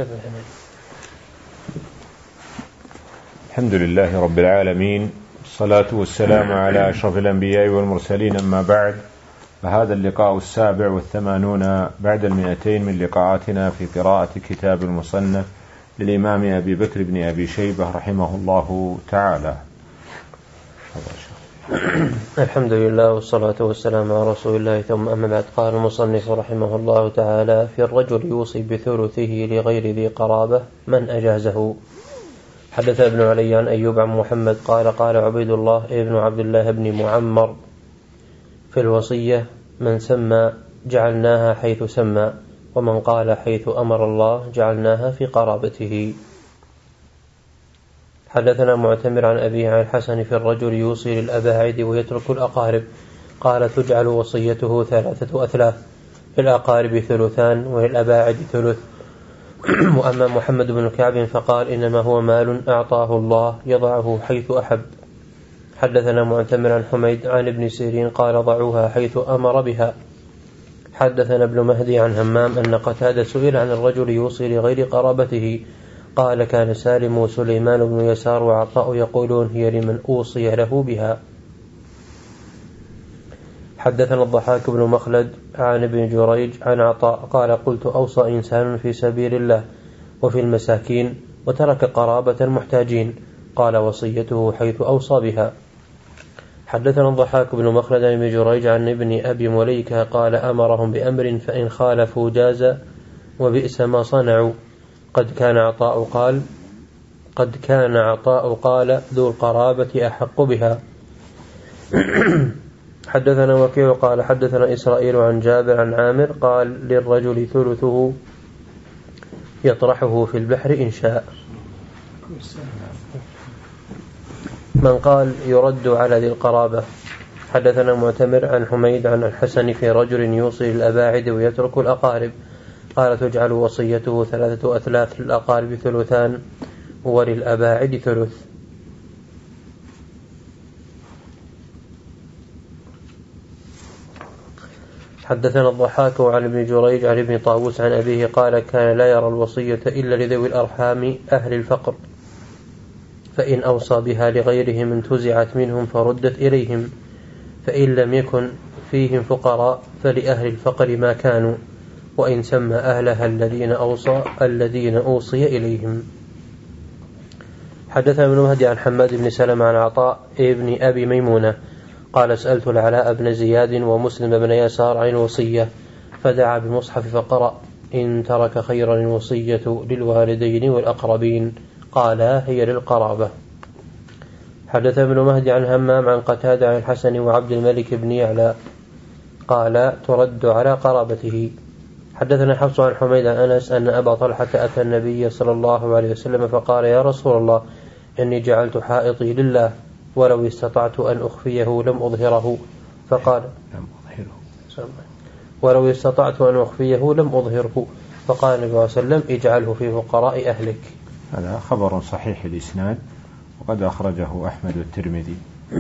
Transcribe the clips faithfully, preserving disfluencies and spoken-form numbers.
الحمد لله رب العالمين، الصلاة والسلام على أشرف الأنبياء والمرسلين، أما بعد، فهذا اللقاء السابع والثمانون بعد المئتين من لقاءاتنا في قراءة كتاب المصنف للإمام أبي بكر بن أبي شيبة رحمه الله تعالى. الحمد لله والصلاة والسلام على رسول الله، ثم أما بعد. قال المصنف رحمه الله تعالى: في الرجل يوصي بثلثه لغير ذي قرابة من أجازه. حدث ابن علي عن أيوب عن محمد قال: قال عبيد الله ابن عبد الله بن معمر: في الوصية من سمى جعلناها حيث سمى، ومن قال حيث أمر الله جعلناها في قرابته. حدثنا معتمر عن أبيه عن الحسن: في الرجل يوصي للأباعد ويترك الأقارب. قال: تجعل وصيته ثلاثة أثلاث، للأقارب ثلثان وللأباعد ثلث. وأما محمد بن كعب فقال: إنما هو مال أعطاه الله يضعه حيث أحب. حدثنا معتمر عن حميد عن ابن سيرين قال: ضعوها حيث أمر بها. حدثنا ابن مهدي عن همام أن قتادة سئل عن الرجل يوصي لغير قرابته، قال: كان سالم وسليمان بن يسار وعطاء يقولون: هي لمن أوصي له بها. حدثنا الضحاك بن مخلد عن ابن جريج عن عطاء قال: قلت: أوصى إنسان في سبيل الله وفي المساكين وترك قرابة المحتاجين، قال: وصيته حيث أوصى بها. حدثنا الضحاك بن مخلد عن ابن جريج عن ابن أبي مليكة قال: أمرهم بأمر فإن خالفوا جاز وبئس ما صنعوا. قد كان عطاء قال قد كان عطاء قال: ذو القرابة أحق بها. حدثنا وكيع قال: حدثنا إسرائيل عن جابر عن عامر قال: للرجل ثلثه يطرحه في البحر إن شاء. من قال يرد على ذي القرابة. حدثنا معتمر عن حميد عن الحسن: في رجل يوصي للأباعد ويترك الأقارب. قال: تجعل وصيته ثلاثة أثلاث، للأقارب ثلثان وللأباعد ثلث. حدثنا الضحاك عن ابن جريج عن ابن طاووس عن أبيه قال: كان لا يرى الوصية إلا لذوي الأرحام أهل الفقر، فإن أوصى بها لغيرهم انتزعت منهم فردت إليهم، فإن لم يكن فيهم فقراء فلأهل الفقر ما كانوا، وإن سمى أهلها الذين أوصى الذين أوصي إليهم. حدثنا ابن مهدي عن حماد بن سلمة عن عطاء ابن أبي ميمونة قال: سألت العلاء بن زياد ومسلم بن يسار عن الوصية، فدعا بمصحف فقرأ: إن ترك خيرا الوصية للوالدين والأقربين، قال: هي للقرابة. حدث ابن مهدي عن همام عن قتادة عن الحسن وعبد الملك بن يعلى قال: ترد على قرابته. حدثنا حفص عن حميد عن أنس أن أبا طلحة أتى النبي صلى الله عليه وسلم فقال: يا رسول الله، إني جعلت حائطي لله، ولو استطعت أن أخفيه لم أظهره. فقال ولو استطعت أن أخفيه لم أظهره. فقال النبي صلى الله عليه وسلم: اجعله في فقراء أهلك. هذا خبر صحيح الإسناد، وقد أخرجه أحمد والترمذي.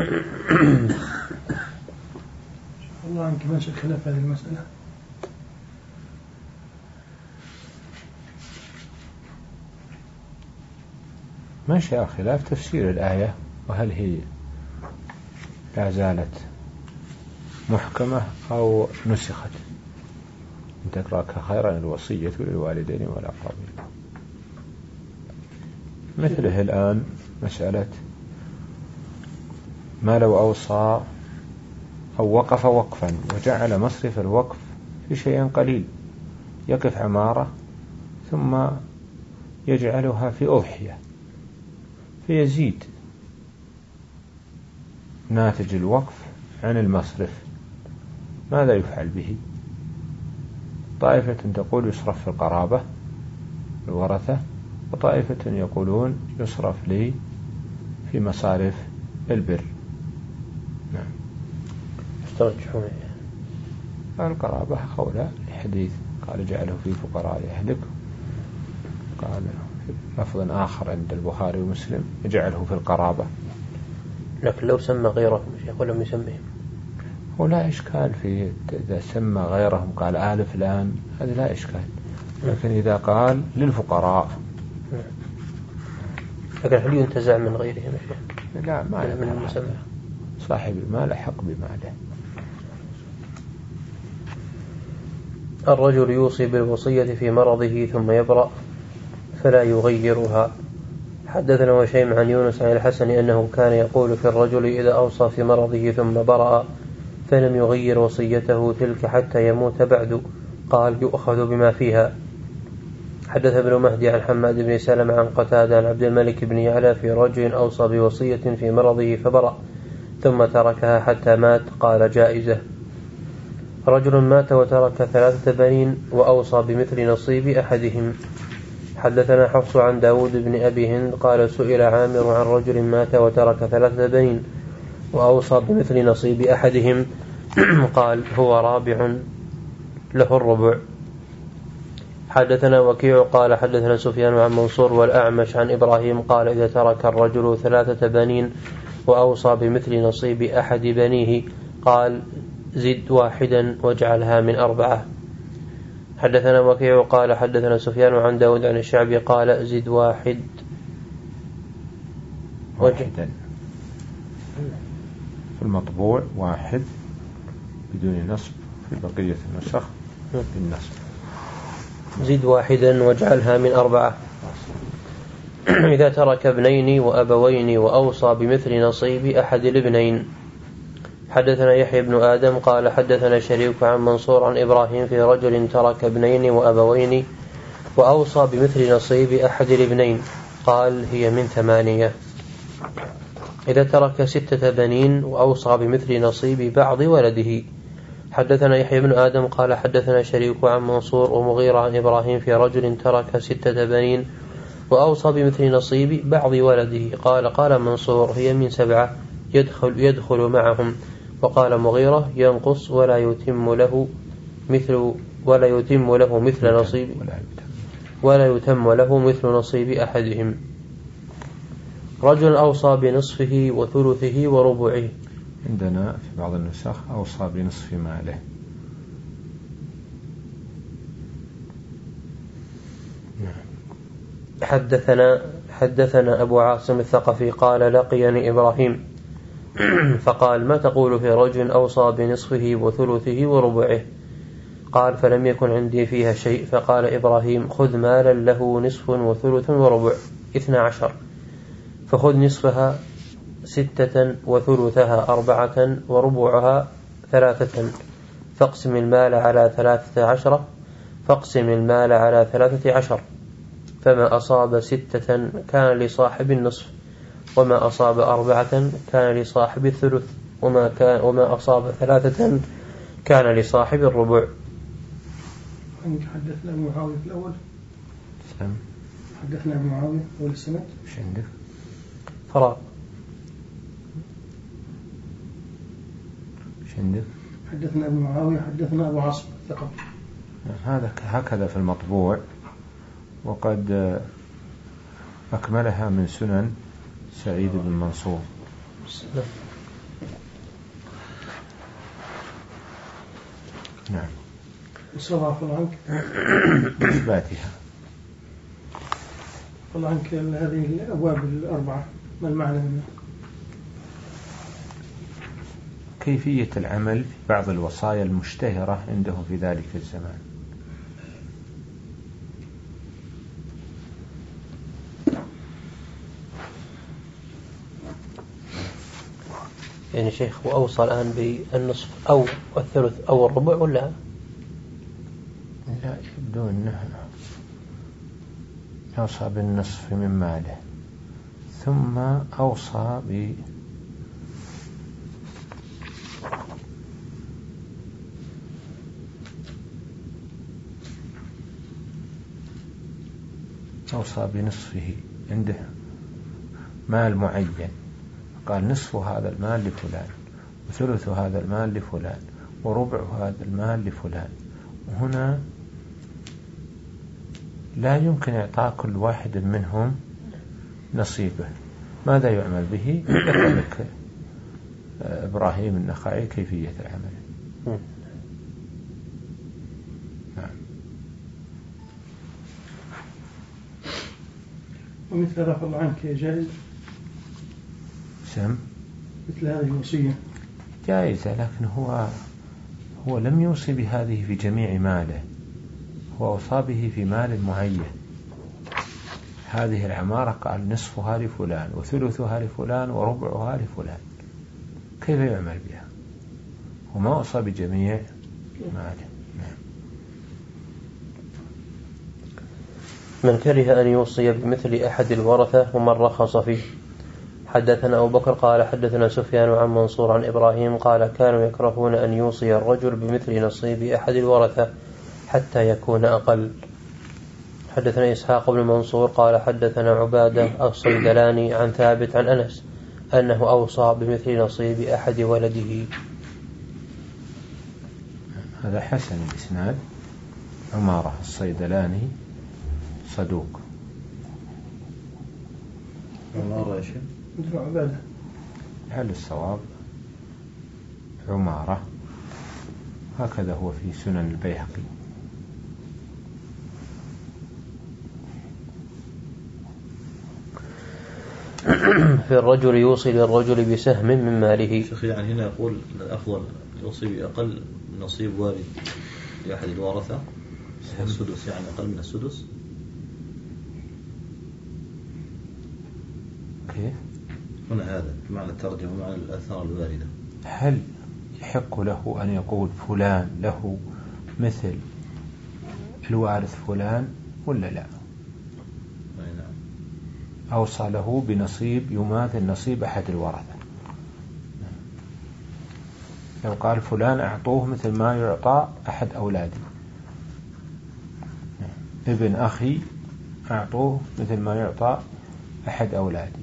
الله عنك ما شك خلاف هذه المسألة. ماشي خلاف تفسير الآية، وهل هي لا زالت محكمة أو نسخت. إن تكرهك خيرا الوصية للوالدين والأقربين. مثله الآن مسألة ما لو أوصى أو وقف وقفا وجعل مصرف الوقف في شيء قليل، يقف عمارة ثم يجعلها في أضحية فيزيد ناتج الوقف عن المصرف، ماذا يفعل به؟ طائفة تقول يصرف في القرابة الورثة، وطائفة يقولون يصرف لي في مصارف البر. نعم. استرجحوا القرابة قولا لحديث قال: جعله في فقراء أهلك. قال لفظ آخر عند البخاري ومسلم: يجعله في القرابة. لكن لو سمى غيرهم يقول لم يسميهم، ولا إشكال في إذا سمى غيرهم قال آل فلان، هذا لا إشكال. لكن إذا قال للفقراء لكن هل ينتزع من غيرهم؟ لا، ما من المسمى. صاحب المال حق بماله. الرجل يوصي بالوصية في مرضه ثم يبرأ فلا يغيرها. حدثنا وشيم عن يونس عن الحسن أنه كان يقول في الرجل إذا أوصى في مرضه ثم برأ فلم يغير وصيته تلك حتى يموت بعد، قال يؤخذ بما فيها. حدث ابن مهدي عن حماد بن سلمة عن قتادة عن عبد الملك بن يعلى في رجل أوصى بوصية في مرضه فبرأ ثم تركها حتى مات، قال جائزة. رجل مات وترك ثلاثة بنين وأوصى بمثل نصيب أحدهم. حدثنا حفص عن داود بن أبي هند قال سئل عامر عن رجل مات وترك ثلاثة بنين وأوصى بمثل نصيب أحدهم قال هو رابع له الربع. حدثنا وكيع قال حدثنا سفيان عن منصور والأعمش عن إبراهيم قال إذا ترك الرجل ثلاثة بنين وأوصى بمثل نصيب أحد بنيه قال زد واحدا واجعلها من أربعة. حدثنا وكيع قال حدثنا سفيان عن داود عن الشعبي قال زد واحد واحدا في المطبوع واحد بدون نصب، في بقية النسخ بالنصب. زد واحدا واجعلها من أربعة. إذا ترك ابنين وأبوين وأوصى بمثل نصيب أحد الابنين. حدثنا يحيى بن آدم قال حدثنا شريك عن منصور عن إبراهيم في رجل ترك ابنين وأبوين وأوصى بمثل نصيب أحد الابنين قال هي من ثمانية. إذا ترك ستة بنين وأوصى بمثل نصيب بعض ولده. حدثنا يحيى بن آدم قال حدثنا شريك عن منصور ومغيرة عن إبراهيم في رجل ترك ستة بنين وأوصى بمثل نصيب بعض ولده قال قال منصور هي من سبعة يدخل, يدخل معهم، وقال مغيرة ينقص ولا يتم له مثل ولا يتم له مثل نصيب ولا يتم له مثل نصيب أحدهم. رجل أوصى بنصفه وثلثه وربعه. عندنا في بعض النسخ أوصى بنصف ماله. حدثنا حدثنا أبو عاصم الثقفي قال لقيني إبراهيم فقال ما تقول في رجل أوصى بنصفه وثلثه وربعه؟ قال فلم يكن عندي فيها شيء. فقال إبراهيم خذ مالا له نصف وثلث وربع اثنى عشر، فخذ نصفها ستة وثلثها أربعة وربعها ثلاثة، فاقسم المال على ثلاثة عشر فاقسم المال على ثلاثة عشر، فما أصاب ستة كان لصاحب النصف، وما أصاب أربعة كان لصاحب الثلث، وما, كان وما أصاب ثلاثة كان لصاحب الربع. حدثنا أبو معاوية في الأول. سلام. حدثنا أبو معاوية أول السنة. إيش عندك؟ فراغ. إيش عندك؟ حدثنا أبو معاوية حدثنا أبو عاصم الثقفي. هذا هكذا في المطبوع، وقد أكملها من سنن سعيد بن منصور. نعم. الصلاة فضل عنك إثباتها. فضل عنك هذه الأبواب الأربعة ما المعنى منها؟ كيفية العمل في بعض الوصايا المشتهرة عنده في ذلك الزمان. يعني شيخ وأوصى الآن بالنصف أو الثلث أو الربع ولا؟ لا، يبدو أنه أوصى بالنصف من ماله ثم أوصى ب أوصى بنصفه، عنده مال معين قال نصف هذا المال لفلان وثلث هذا المال لفلان وربع هذا المال لفلان، وهنا لا يمكن إعطاء كل واحد منهم نصيبه. ماذا يعمل به؟ ذكر لك إبراهيم النخعي كيفية العمل. نعم. ومثل رفع الله عنك جائز؟ سم مثل هذه الوصية جائزة، لكن هو هو لم يوصي بهذه في جميع ماله، هو أوصى به في مال معين. هذه العمارة قال نصفها لفلان وثلثها لفلان وربعها لفلان، كيف يعمل بها؟ وما أوصى بجميع ماله. من كره أن يوصي بمثل أحد الورثة ومن رخص فيه. حدثنا أبو بكر قال حدثنا سفيان عن منصور عن إبراهيم قال كانوا يكرهون أن يوصي الرجل بمثل نصيب أحد الورثة حتى يكون أقل. حدثنا إسحاق بن منصور قال حدثنا عبادة الصيدلاني عن ثابت عن أنس أنه أوصى بمثل نصيب أحد ولده. هذا حسن الإسناد. عمارة الصيدلاني صدوق. عمارة يا شيخ مثل عبادة. هل الصواب عمارة؟ هكذا هو في سنن البيهقي. في الرجل يوصي للرجل بسهم من ماله. شيخ يعني هنا يقول الأفضل يوصي بأقل نصيب والد لأحد الورثة السدس، يعني أقل من السدس. كيف؟ هنا هذا معنى الترجمة ومعنى الآثار الواردة. هل يحق له أن يقول فلان له مثل الوارث فلان ولا لا؟ نعم. أوصى له بنصيب يماثل نصيب أحد الورثة. لو قال فلان أعطوه مثل ما يعطى أحد أولادي، ابن أخي أعطوه مثل ما يعطى أحد أولادي.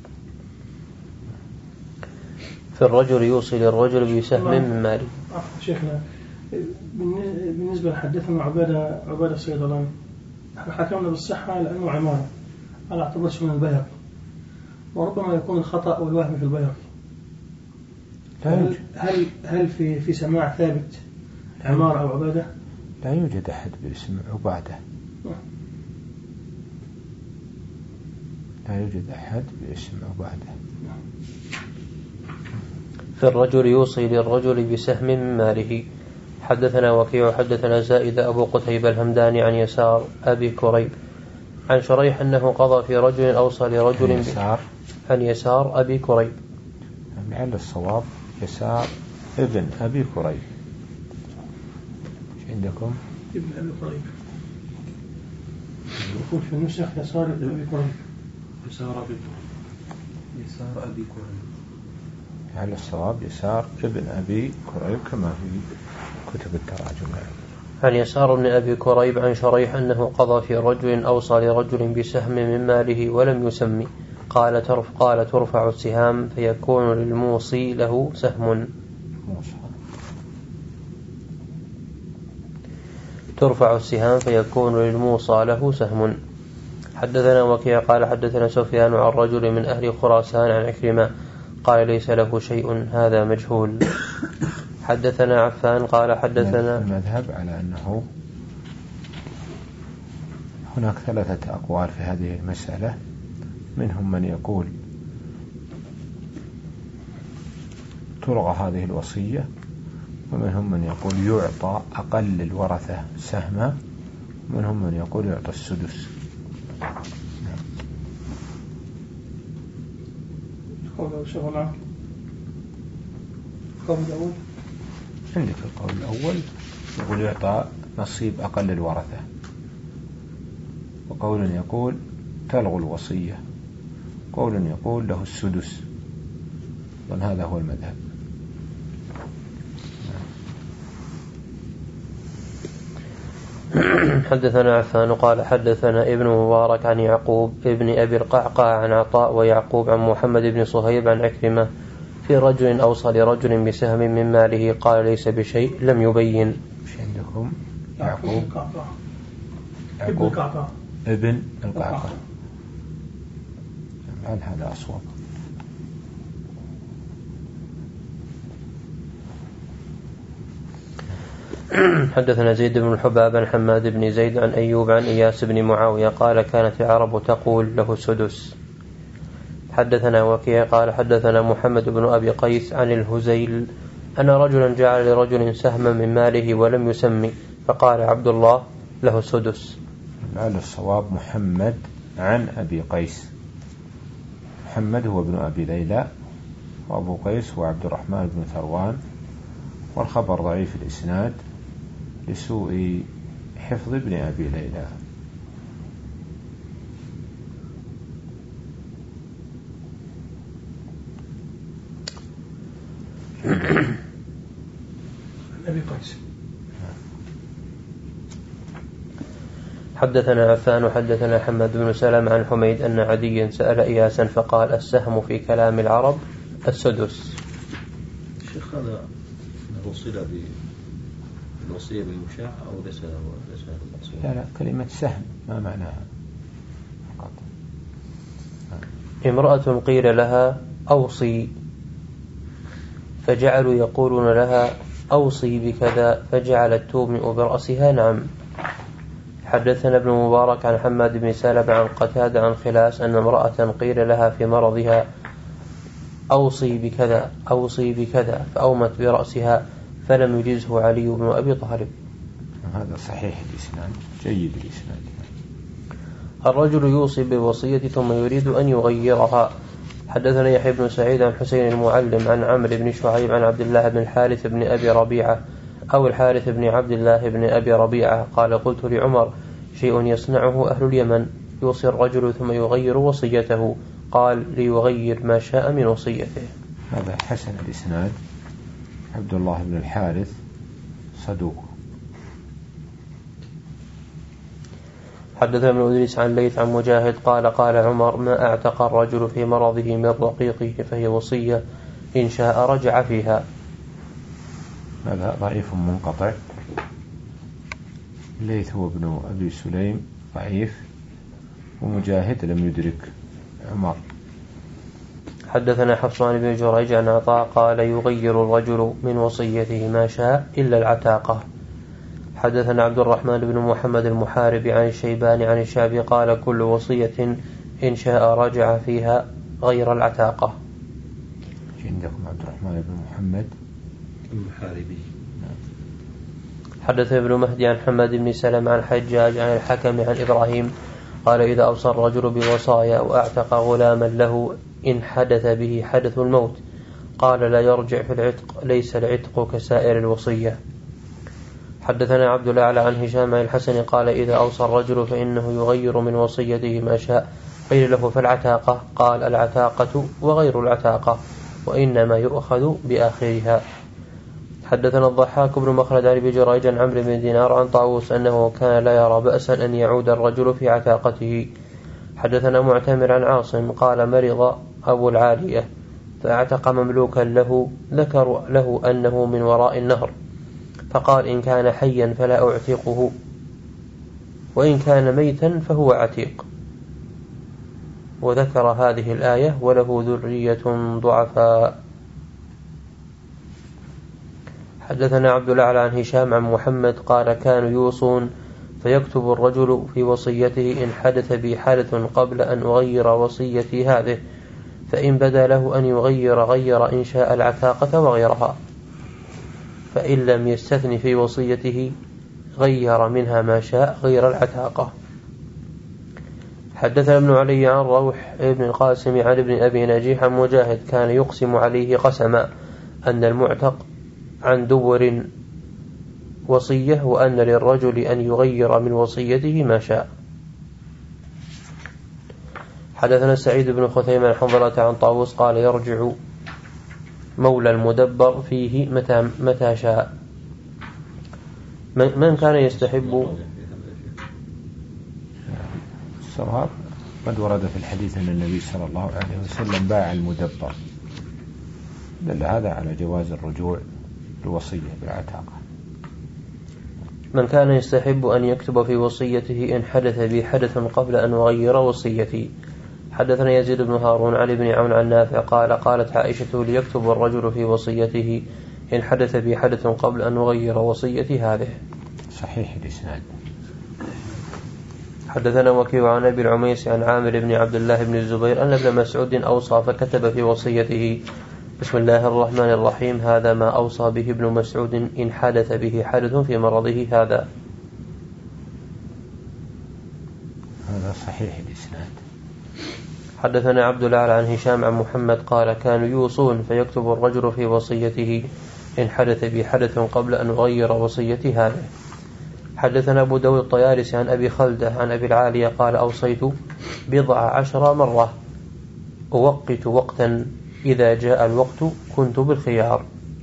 في الرجل يوصي للرجل بسهم من ماله. شيخنا بالنسبة لحدثنا عبادة عبادة الصيدلاني نحن حكمنا بالصحة لأنه عمارة على اعتبار من البيهقي، وربما يكون الخطأ والوهم في البيهقي. هل هل هل في في سماع ثابت عمارة أو عبادة؟ لا يوجد أحد باسم عبادة. لا يوجد أحد باسم عبادة. في الرجل يوصي للرجل بسهم من ماله. حدثنا وكيع حدثنا زائد أبو قتيبة الهمداني عن يسار أبي كريب عن شريح أنه قضى في رجل أوصى لرجل يسار عن يسار أبي كريب. لعل الصواب يسار ابن أبي كريب. ايش عندكم؟ ابن أبي كريب. يقول في النسخ يسار ابن أبي كريب. يسار أبي يسار أبي كريب. لعل الصواب يسار ابن أبي كريب كما في كتب التراجم. عن يسار بن أبي كريب عن شريح أنه قضى في رجل أوصى لرجل بسهم من ماله ولم يسمي. قال ترفع, قال ترفع السهام فيكون للموصي له سهم. ترفع السهام فيكون للموصى له سهم. حدثنا وكيع قال حدثنا سفيان عن رجل من أهل خراسان عن عكرمة قال ليس له شيء هذا مجهول. حدثنا عفان قال حدثنا. المذهب على أنه هناك ثلاثة أقوال في هذه المسألة. منهم من يقول تلغى هذه الوصية، ومنهم من يقول يعطى أقل الورثة سهما، ومنهم من يقول يعطى السدس. قول شغل القول الأول. عندك القول الأول يقول يعطى نصيب أقل الورثة، وقول يقول تلغى الوصية، قول يقول له السدس. وأن هذا هو المذهب. حدثنا عفان قال حدثنا ابن مبارك عن يعقوب ابن أبي القعقاع عن عطاء ويعقوب عن محمد بن صهيب عن عكرمة في رجل أوصى لرجل بسهم من ماله قال ليس بشيء لم يبين. مش عندكم يعقوب ابن القعقاع ابن القعقاع. هل هذا أصوب؟ حدثنا زيد بن الحباب عن حماد بن زيد عن أيوب عن إياس بن معاوية قال كانت العرب تقول له السدس. حدثنا وكيع قال حدثنا محمد بن أبي قيس عن الهزيل أن رجلا جعل لرجل سهما من ماله ولم يسمي فقال عبد الله له السدس. على الصواب محمد عن أبي قيس. محمد هو ابن أبي ليلى وأبو قيس هو عبد الرحمن بن ثروان، والخبر ضعيف الإسناد لسوء حفظ ابن أبي ليلى. أبي قيس. حدثنا عفان وحدثنا حماد بن سلام عن حميد أن عدي سأل إياسا فقال السهم في كلام العرب السدس. الشيخ هذا له صلة بالوصية بالمشاع أو ليس له المقصود؟ لا لا كلمة سهم ما معناها فقط. امرأة قيل لها أوصي فجعلوا يقولون لها أوصي بكذا فجعلت تومئ برأسها نعم. حدثنا ابن مبارك عن حماد بن سلمة عن قتادة عن خلاس أن امرأة قيل لها في مرضها أوصي بكذا أوصي بكذا فأومت برأسها فلم يجزه علي بن أبي طالب. هذا صحيح الإسناد جيد الإسناد. الرجل يوصي بوصية ثم يريد أن يغيرها. حدثنا يحيى بن سعيد عن حسين المعلم عن عمرو بن شعيب عن عبد الله بن الحارث بن أبي ربيعة أو الحارث بن عبد الله بن أبي ربيعة قال قلت لعمر شيء يصنعه أهل اليمن يوصي الرجل ثم يغير وصيته قال ليغير ما شاء من وصيته. هذا حسن الإسناد. عبد الله بن الحارث صدوق. حدثنا ابن إدريس عن ليث عن مجاهد قال قال عمر ما أعتق الرجل في مرضه من رقيقه فهي وصية إن شاء رجع فيها. هذا ضعيف منقطع. ليث هو ابن أبي سليم ضعيف، ومجاهد لم يدرك عمر. حدثنا حفصان بن جريج عن عطاء قال يغير الرجل من وصيته ما شاء إلا العتاقة. حدثنا عبد الرحمن بن محمد المحارب عن الشيباني عن الشعبي قال كل وصية إن شاء رجع فيها غير العتاقة. عندكم عبد الرحمن بن محمد المحاربي. حدث ابن مهدي عن حماد بن سلم عن حجاج عن الحكم عن إبراهيم قال إذا أوصى الرجل بوصايا وأعتق غلاما له إن حدث به حدث الموت قال لا يرجع في العتق ليس العتق كسائر الوصية. حدثنا عبد الأعلى عن هشام عن الحسن قال إذا أوصى الرجل فإنه يغير من وصيته ما شاء قيل له فالعتاقة قال العتاقة وغير العتاقة وإنما يؤخذ بآخرها. حدثنا الضحاك بن مخلد عن ابي جريج عن عمرو بن دينار عن طاووس أنه كان لا يرى بأسا أن يعود الرجل في عتاقته. حدثنا معتمر عن عاصم قال مرض أبو العالية فاعتق مملوكا له ذكر له أنه من وراء النهر فقال إن كان حيا فلا أعتقه وإن كان ميتا فهو عتيق، وذكر هذه الآية وله ذرية ضعفاء. حدثنا عبد الأعلى عن هشام عن محمد قال كانوا يوصون فيكتب الرجل في وصيته إن حدث بي حدث قبل أن أغير وصيتي هذه فإن بدا له أن يغير غير إن شاء العتاقة وغيرها فإن لم يستثن في وصيته غير منها ما شاء غير العتاقة. حدثنا ابن علي عن روح ابن القاسم عن ابن أبي نجيح عن مجاهد كان يقسم عليه قسما أن المعتق عن دبر وصية وأن للرجل أن يغير من وصيته ما شاء. حدثنا سعيد بن خثيمة حنظلة عن طاووس قال يرجع مولى المدبر فيه متى, متى شاء. من كان يستحب الصواب قد ورد في الحديث أن النبي صلى الله عليه وسلم باع المدبر، دل هذا على جواز الرجوع الوصية بالعتاقة. من كان يستحب أن يكتب في وصيته إن حدث بي حدث قبل أن أغير وصيتي. حدثنا يزيد بن هارون عن ابن عون عن نافع قال قالت عائشة ليكتب الرجل في وصيته إن حدث بي حدث قبل أن أغير وصيتي هذه. صحيح الإسناد. حدثنا وكيع عن أبي العميس عن عامر بن عبد الله بن الزبير أن ابن مسعود أوصى فكتب في وصيته: بسم الله الرحمن الرحيم، هذا ما أوصى به ابن مسعود إن حدث به حدث في مرضه هذا. هذا صحيح الإسناد. حدثنا عبد الأعلى عن هشام عن محمد قال: كانوا يوصون فيكتب الرجل في وصيته: إن حدث بي حدث قبل أن أغير وصيتي هذه. حدثنا أبو داود الطيالسي عن أبي خلدة عن أبي العالية قال: أوصيت بضع عشر مرة أوقت وقتا إذا جاء الوقت كنت بالخيار.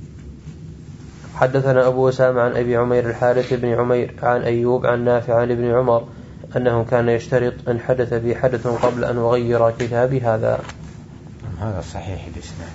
حدثنا أبو أسامة عن أبي عمير الحارث بن عمير عن أيوب عن نافع عن ابن عمر أنه كان يشترط أن حدث بي حدث قبل أن أغير كتابي هذا. هذا صحيح الإسناد.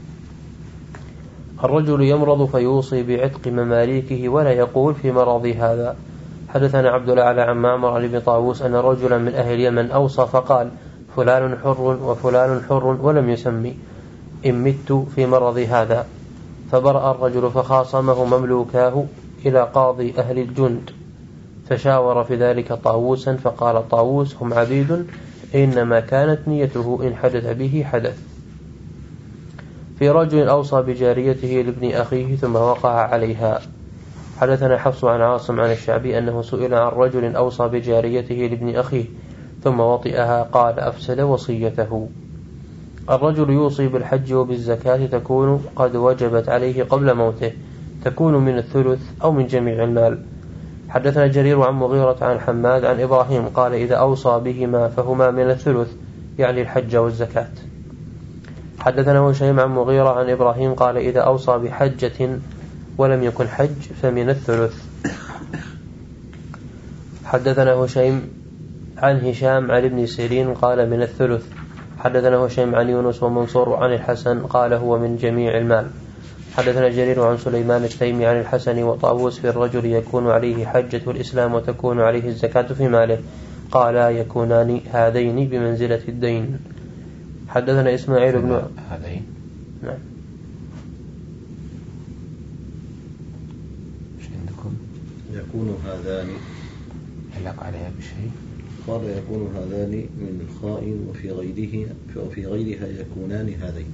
الرجل يمرض فيوصي بعتق مماليكه ولا يقول في مرضي هذا. حدثنا عبد الأعلى عن معمر عن ابن طاووس أن رجلا من أهل اليمن أوصى فقال: فلان حر وفلان حر، ولم يسمي إن مت في مرضي هذا. فبرأ الرجل فخاصمه مملوكاه إلى قاضي أهل الجند، فشاور في ذلك طاووسا، فقال طاووس: هم عبيد، إنما كانت نيته إن حدث به حدث. في رجل أوصى بجاريته لابن أخيه ثم وقع عليها. حدثنا حفص عن عاصم عن الشعبي أنه سئل عن رجل أوصى بجاريته لابن أخيه ثم وطئها قال: أفسد وصيته. الرجل يوصي بالحج وبالزكاة تكون قد وجبت عليه قبل موته، تكون من الثلث أو من جميع المال. حدثنا جرير عن مغيرة عن حماد عن إبراهيم قال: إذا أوصى بهما فهما من الثلث، يعني الحج والزكاة. حدثنا هشيم عن مغيرة عن إبراهيم قال: إذا أوصى بحجة ولم يكن حج فمن الثلث. حدثنا هشيم عن هشام عن ابن سيرين قال: من الثلث. حدثنا هشيم عن يونس ومنصور عن الحسن قال: هو من جميع المال. حدثنا جرير عن سليمان التيمي عن الحسن وطاووس: في الرجل يكون عليه حجة الإسلام وتكون عليه الزكاة في ماله، قالا: يكونان هذين بمنزلة الدين. حدثنا إسماعيل بن هذين. نعم. ايش عندكم؟ يكون هذان. علق عليها بشيء. قال: يكون هذان من خاء وفي غيره وفي غيرها يكونان هذين.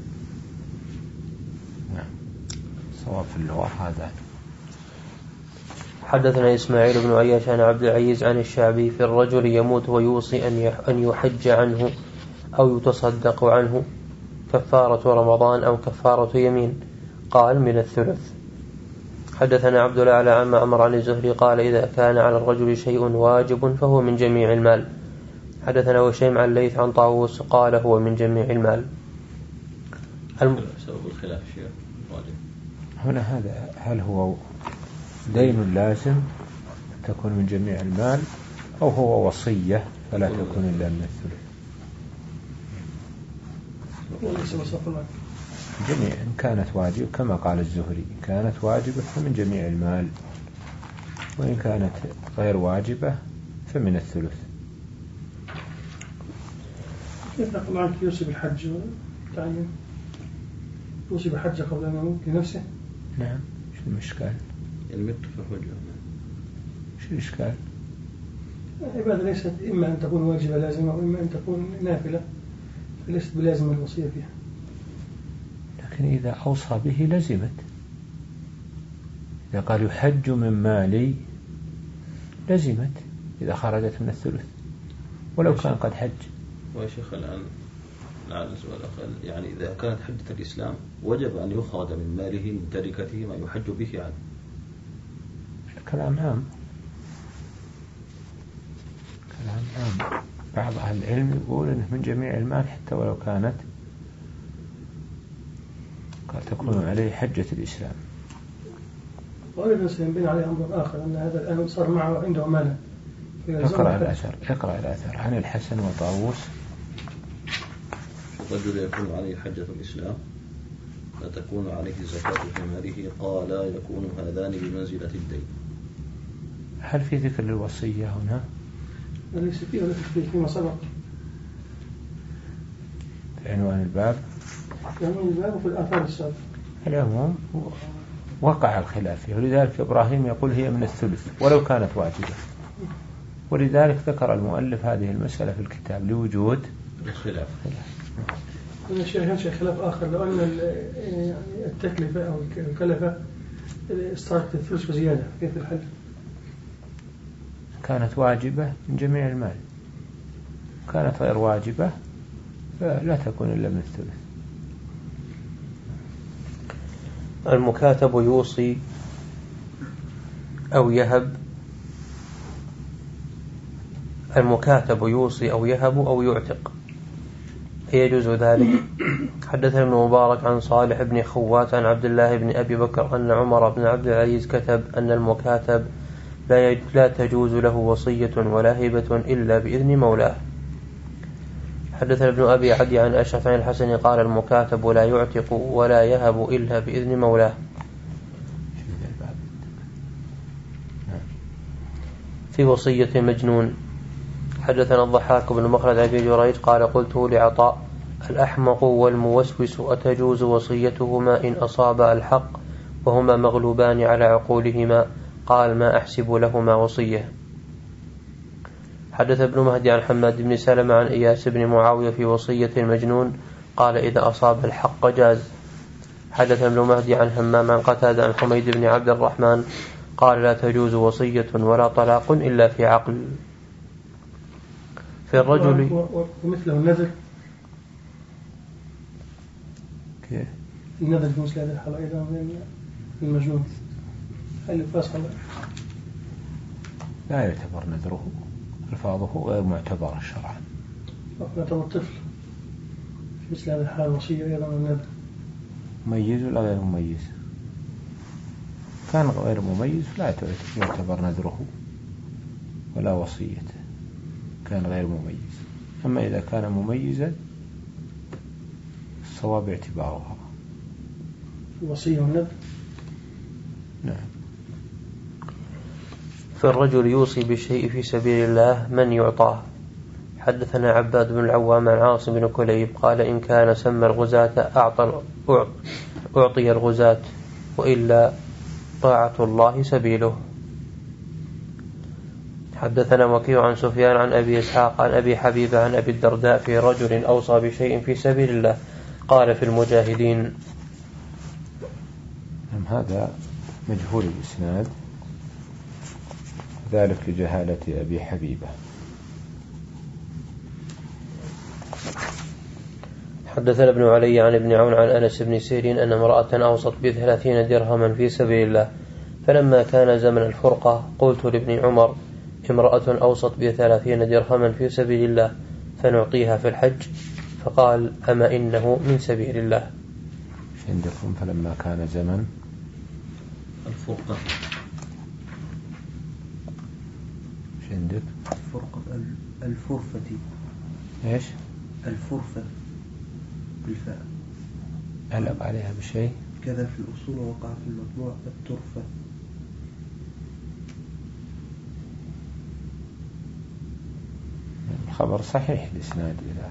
نعم، صواب في اللغة هذا. حدثنا إسماعيل بن عياش عن عبد العزيز عن الشعبي: في الرجل يموت ويوصي أن يحج عنه أو يتصدق عنه كفارة رمضان أو كفارة يمين، قال: من الثلث. حدثنا عبد الأعلى عن معمر عن الزهري قال: إذا كان على الرجل شيء واجب فهو من جميع المال. حدثنا وشيم عن ليث عن طاووس قال: هو من جميع المال. الم... سبب الخلاف شيء واجب هنا هذا، هل هو دين لازم تكون من جميع المال أو هو وصية فلا تكون إلا من الثلث؟ جميع. إن كانت واجب كما قال الزهري، إن كانت واجبة فمن جميع المال، وإن كانت غير واجبة فمن الثلث. كيف نقول عنك يوصي بالحج تعين يوصي بالحج قبل أن يموت لنفسه؟ نعم، شو المشكال؟ المت فحجه. شو الإشكال؟ العبادة ليست إما أن تكون واجبة لازمة وإما أن تكون نافلة، فليست بلازم الوصية فيها. لكن إذا أوصى به لزمت. إذا قال يحج من مالي لزمت إذا خرجت من الثلث ولو كان قد حج. ويا شيخ الآن العالم والأقل، يعني إذا كانت حجة الإسلام وجب أن يخرج من ماله من تركته ما يحج به عنه. كلام عام، كلام عام. بعض أهل العلم يقول إنه من جميع المال حتى ولو كانت قد تكون عليه حجة الإسلام. وأيضا سينبني عليه أمر آخر، أن هذا الآن صار معه عنده مالا. اقرأ الأثر، اقرأ الأثر عن الحسن وطاووس. الرجل يكون عليه حجة الإسلام فتكون عليه زكاة في ماله، قال: يكون هذان بمنزلة الدين. هل في ذكر للوصية هنا؟ ليس فيه ولا فيه فيما سبق في عنوان الباب، في عنوان الباب وفي الآثار السابقة. العموم وقع الخلاف فيه، ولذلك إبراهيم يقول هي من الثلث ولو كانت واجبة، ولذلك ذكر المؤلف هذه المسألة في الكتاب لوجود الخلاف. هذا شيء خلاف آخر، لو أن التكلفة أو الكلفة استغرقت الثلث وزيادة كيف الحل؟ كانت واجبة من جميع المال، كانت غير واجبة فلا تكون إلا من الثلث. المكاتب يوصي أو يهب المكاتب يوصي أو يهب أو يعتق يجوز ذلك. حدثنا ابن مبارك عن صالح بن خوات عن عبد الله بن أبي بكر أن عمر بن عبد العزيز كتب أن المكاتب لا لا تجوز له وصية ولا هبة إلا بإذن مولاه. حدثنا ابن أبي عدي عن أشرف عن الحسن قال المكاتب لا يعتق ولا يهب إلا بإذن مولاه. في وصية مجنون. حدثنا الضحاك بن مخلد أبي جريج قال قلت لعطاء الأحمق والموسوس أتجوز وصيتهما إن أصاب الحق وهما مغلوبان على عقولهما؟ قال ما أحسب لهما وصية. حدث ابن مهدي عن حماد بن سلمة عن إياس بن معاوية في وصية المجنون قال إذا أصاب الحق جاز. حدث ابن مهدي عن همام عن قتادة عن حميد بن عبد الرحمن قال لا تجوز وصية ولا طلاق إلا في عقل. في الرجل ومثله النذر كيف النذر في مثل هذه الحالة أيضا من المجنون هل يفاسق؟ لا يعتبر نذره، الفاظه غير معتبر شرعا. يعتبر طفل في مثل هذه الحالة وصية أيضا من النذر مميز ولا غير مميز؟ كان غير مميز لا يعتبر نذره ولا وصيته، كان غير مميز. أما إذا كان مميزا الصواب اعتبارها الوصية والنذر. نعم. فالرجل يوصي بالشيء في سبيل الله من يعطاه. حدثنا عباد بن العوام عن عاصم بن كليب قال إن كان سمى الغزاة أعطى أعطي الغزاة وإلا طاعة الله سبيله. حدثنا وكيع عن سفيان عن أبي إسحاق عن أبي حبيبة عن أبي الدرداء في رجل أوصى بشيء في سبيل الله قال في المجاهدين. هذا مجهول الإسناد ذلك لجهالة أبي حبيبة. حدثنا ابن علي عن ابن عون عن أنس بن سيرين أن امرأة أوصت بثلاثين درهما في سبيل الله فلما كان زمن الفرقة قلت لابن عمر امرأة أوصت بثلاثين درهما في سبيل الله فنعطيها في الحج؟ فقال أما إنه من سبيل الله. عندكم فلما كان زمن الفرقة عندك الفرقة الفرفة إيش الفرفة بالفاء علق عليها بشيء كذا في الأصول وقع في المطبوع الترفة. الخبر صحيح الإسناد إلى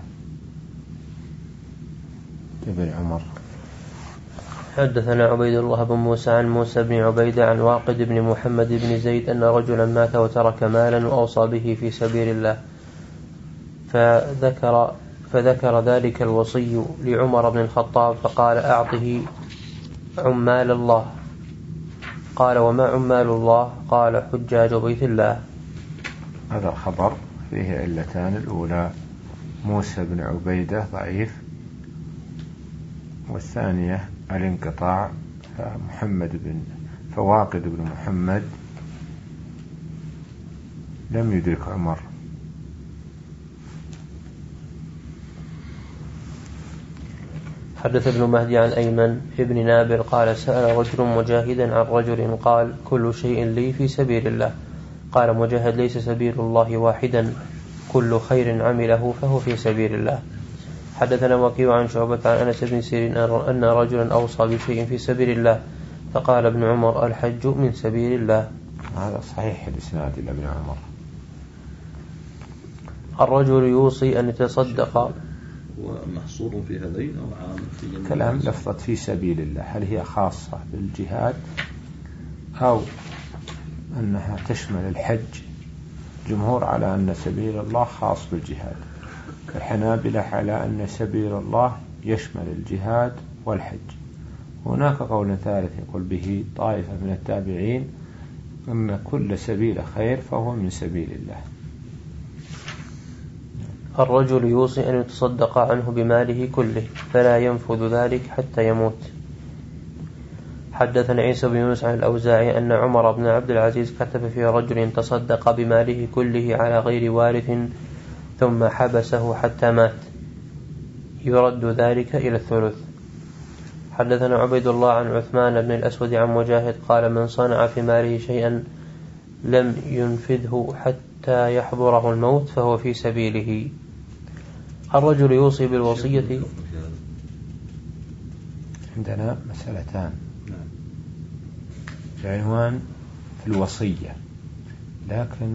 ابن عمر. حدثنا عبيد الله بن موسى عن موسى بن عبيدة عن واقد بن محمد بن زيد أن رجلا مات وترك مالا وأوصى به في سبيل الله فذكر, فذكر ذلك الوصي لعمر بن الخطاب فقال أعطه عمال الله. قال وما عمال الله؟ قال حجاج بيت الله. هذا الخبر فيه علتان، الأولى موسى بن عبيدة ضعيف، والثانية الانقطاع، فمحمد بن فواقد بن محمد لم يدرك عمر. حدث ابن مهدي عن أيمن ابن نابل قال سأل رجل مجاهدا عن رجل قال كل شيء لي في سبيل الله. قال مجاهد ليس سبيل الله واحدا، كل خير عمله فهو في سبيل الله. حدثنا وكيع عن شعبة عن أنس بن سيرين أن رجلا أوصى بشيء في سبيل الله فقال ابن عمر الحج من سبيل الله. هذا صحيح الإسناد إلى ابن عمر. الرجل يوصي أن يتصدق هو محصور في هذين أو عام في جميع كلام لفظة في سبيل الله، هل هي خاصة بالجهاد أو أنها تشمل الحج؟ جمهور على أن سبيل الله خاص بالجهاد، الحنابلة على أن سبيل الله يشمل الجهاد والحج. هناك قول ثالث يقول به طائفة من التابعين أن كل سبيل خير فهو من سبيل الله. الرجل يوصي أن يتصدق عنه بماله كله فلا ينفذ ذلك حتى يموت. حدثنا عيسى بن يونس عن الأوزاعي أن عمر بن عبد العزيز كتب في رجل تصدق بماله كله على غير وارث ثم حبسه حتى مات يرد ذلك إلى الثلث. حدثنا عبيد الله عن عثمان بن الأسود عن مجاهد قال من صنع في ماله شيئا لم ينفذه حتى يحضره الموت فهو في سبيله. الرجل يوصي بالوصية. عندنا مسألتان، العنوان في الوصية، لكن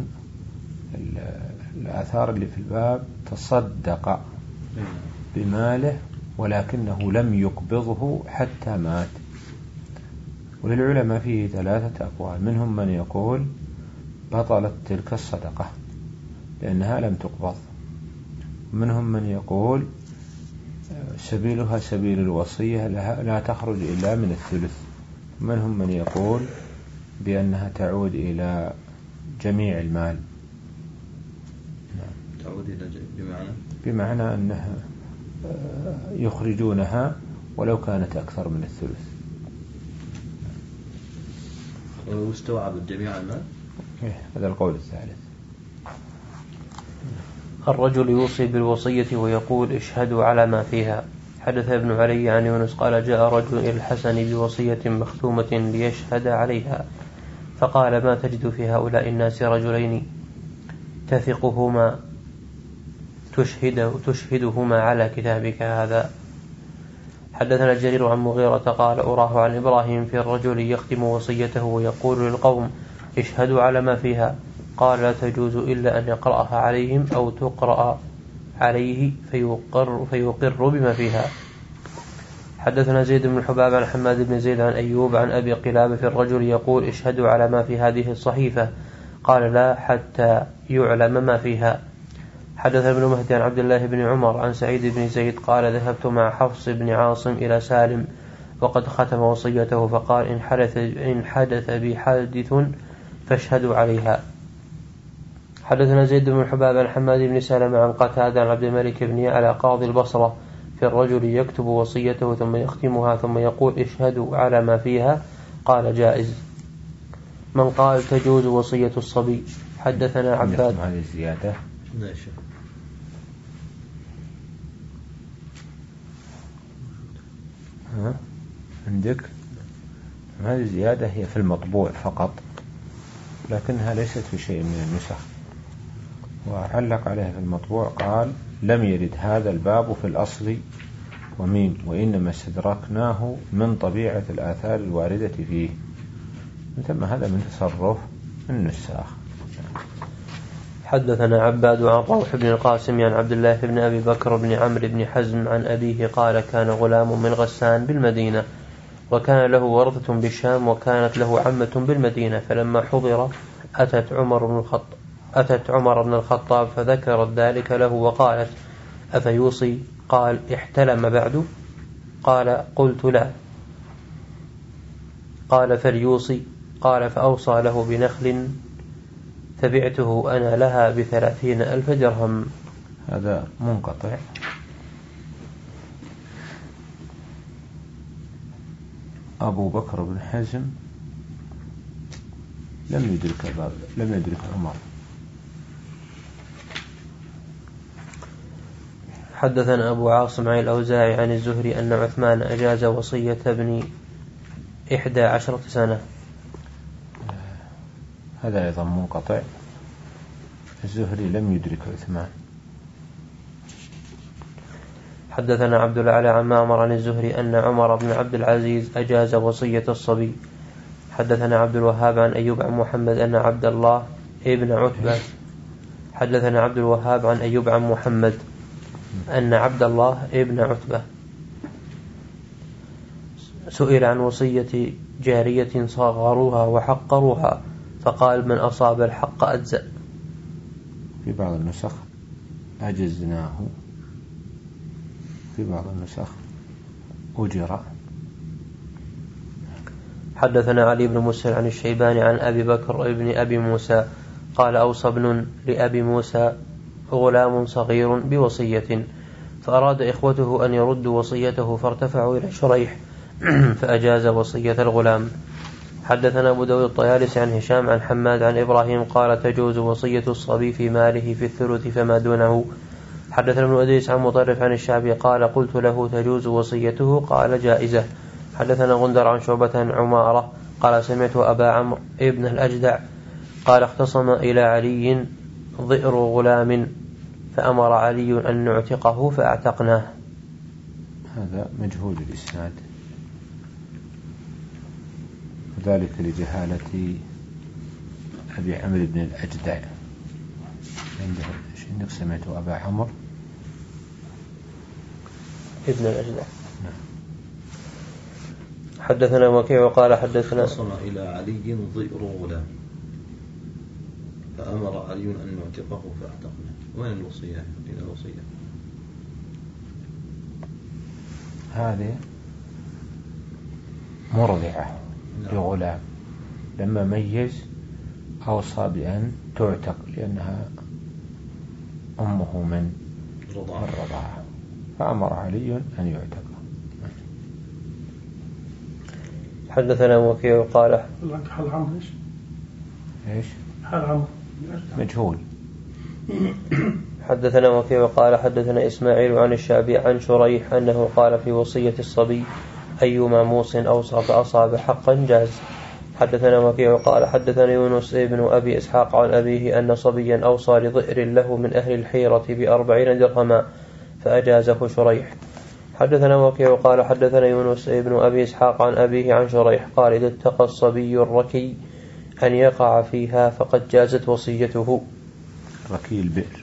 الآثار اللي في الباب تصدق بماله ولكنه لم يقبضه حتى مات. وللعلماء فيه ثلاثة أقوال، منهم من يقول بطلت تلك الصدقة لأنها لم تقبض، منهم من يقول سبيلها سبيل الوصية لا تخرج إلا من الثلث، منهم من يقول بأنها تعود إلى جميع المال. تعود إلى بمعنى بمعنى أنها يخرجونها ولو كانت أكثر من الثلث. واستوعب جميع المال، هذا القول الثالث. الرجل يوصي بالوصية ويقول اشهدوا على ما فيها. حدث ابن علي عن يونس قال جاء رجل إلى الحسن بوصية مختومة ليشهد عليها فقال ما تجد في هؤلاء الناس رجلين تثقهما تشهد تشهدهما على كتابك هذا. حدثنا جرير عن مغيرة قال أراه عن إبراهيم في الرجل يختم وصيته ويقول للقوم اشهدوا على ما فيها، قال لا تجوز إلا أن يقرأها عليهم أو تقرأ عليه فيقر, فيقر بما فيها. حدثنا زيد بن الحباب عن حماد بن زيد عن أيوب عن أبي قلابة في الرجل يقول اشهدوا على ما في هذه الصحيفة، قال لا حتى يعلم ما فيها. حدث ابن مهدي عن عبد الله بن عمر عن سعيد بن زيد قال ذهبت مع حفص بن عاصم إلى سالم وقد ختم وصيته فقال إن حدث, إن حدث بي حادث فاشهدوا عليها. حدثنا زيد بن الحباب عن حماد بن سلمة عن قتادة عن عبد الملك بن على قاضي البصرة في الرجل يكتب وصيته ثم يختمها ثم يقول اشهدوا على ما فيها، قال جائز. من قال تجوز وصية الصبي. حدثنا عباد. هذه الزيادة ها عندك؟ هذه الزيادة هي في المطبوع فقط لكنها ليست في شيء من النسخ، وعلق عليها في المطبوع قال لم يرد هذا الباب في الأصل وميم وإنما استدركناه من طبيعة الآثار الواردة فيه، ثم هذا من تصرف النساخ. حدثنا عباد عن روح بن القاسم عن عبد الله بن أبي بكر بن عمرو بن حزم عن أبيه قال كان غلام من غسان بالمدينة وكان له ورثة بالشام وكانت له عمة بالمدينة، فلما حضر أتت عمر بن الخطاب أتت عمر بن الخطاب فذكرت ذلك له وقالت أفيوصي؟ قال احتلم بعد؟ قال قلت لا. قال فليوصي؟ قال فأوصى له بنخل تبعته أنا لها بثلاثين ألف درهم. هذا منقطع. أبو بكر بن حزم لم يدرك باب لم يدرك عمر. حدثنا أبو عاصم عن الأوزاعي عن الزهري أن عثمان أجاز وصية ابن إحدى عشرة سنة. هذا أيضا منقطع، الزهري لم يدرك عثمان. حدثنا عبد الأعلى عن معمر عن الزهري أن عمر بن عبد العزيز أجاز وصية الصبي. حدثنا عبد الوهاب عن أيوب عن محمد أن عبد الله ابن عتبة حدثنا عبد الوهاب عن أيوب عن محمد أن عبد الله ابن عتبة سئل عن وصية جارية صغروها وحقروها فقال من أصاب الحق أجزأ. في بعض النسخ أجزناه، في بعض النسخ أجر. حدثنا علي بن مسهر عن الشيباني عن أبي بكر ابن أبي موسى قال أوصى ابن لأبي موسى غلام صغير بوصية فأراد إخوته أن يردوا وصيته فارتفعوا إلى شريح فأجاز وصية الغلام. حدثنا أبو داود الطيالسي عن هشام عن حماد عن إبراهيم قال تجوز وصية الصبي في ماله في الثلث فما دونه. حدثنا ابن أديس عن مطرف عن الشعبي قال قلت له تجوز وصيته قال جائزة. حدثنا غندر عن شعبة عن عمارة قال سمعت أبا عمرو ابن الأجدع قال اختصم إلى علي ضئر غلام فأمر علي أن نعتقه فأعتقناه. هذا مجهول الإسناد، وذلك لجهالة أبي عمرو بن الأجدع عنده. إنك سمعت أبا عمرو ابن الأجدع. حدثنا وكيع قال حدثنا اختصم إلى علي ضئر غلام فأمر علي أن نعتقه فأعتقناه. وين الوصية؟ إلى الوصية هذه مرضعة لغلام لما ميز أوصى بأن تعتق لأنها أمه من الرضاعة فأمر علي أن يعتق. حدثنا وكيع قال حال عمرو ايش؟ ايش؟ حال عمرو مجهول. حدثنا وكيع قال حدثنا إسماعيل عن الشعبي عن شريح أنه قال في وصية الصبي أيما موص أوصى فأصاب حقا جاز. حدثنا وكيع قال حدثنا يونس ابن أبي إسحاق عن أبيه أن صبيا أوصى لضئر له من أهل الحيرة بأربعين درهما فأجازه شريح. حدثنا وكيع قال حدثنا يونس ابن أبي إسحاق عن أبيه عن شريح قال إذا اتقى الصبي الركي أن يقع فيها فقد جازت وصيته. ركي البئر.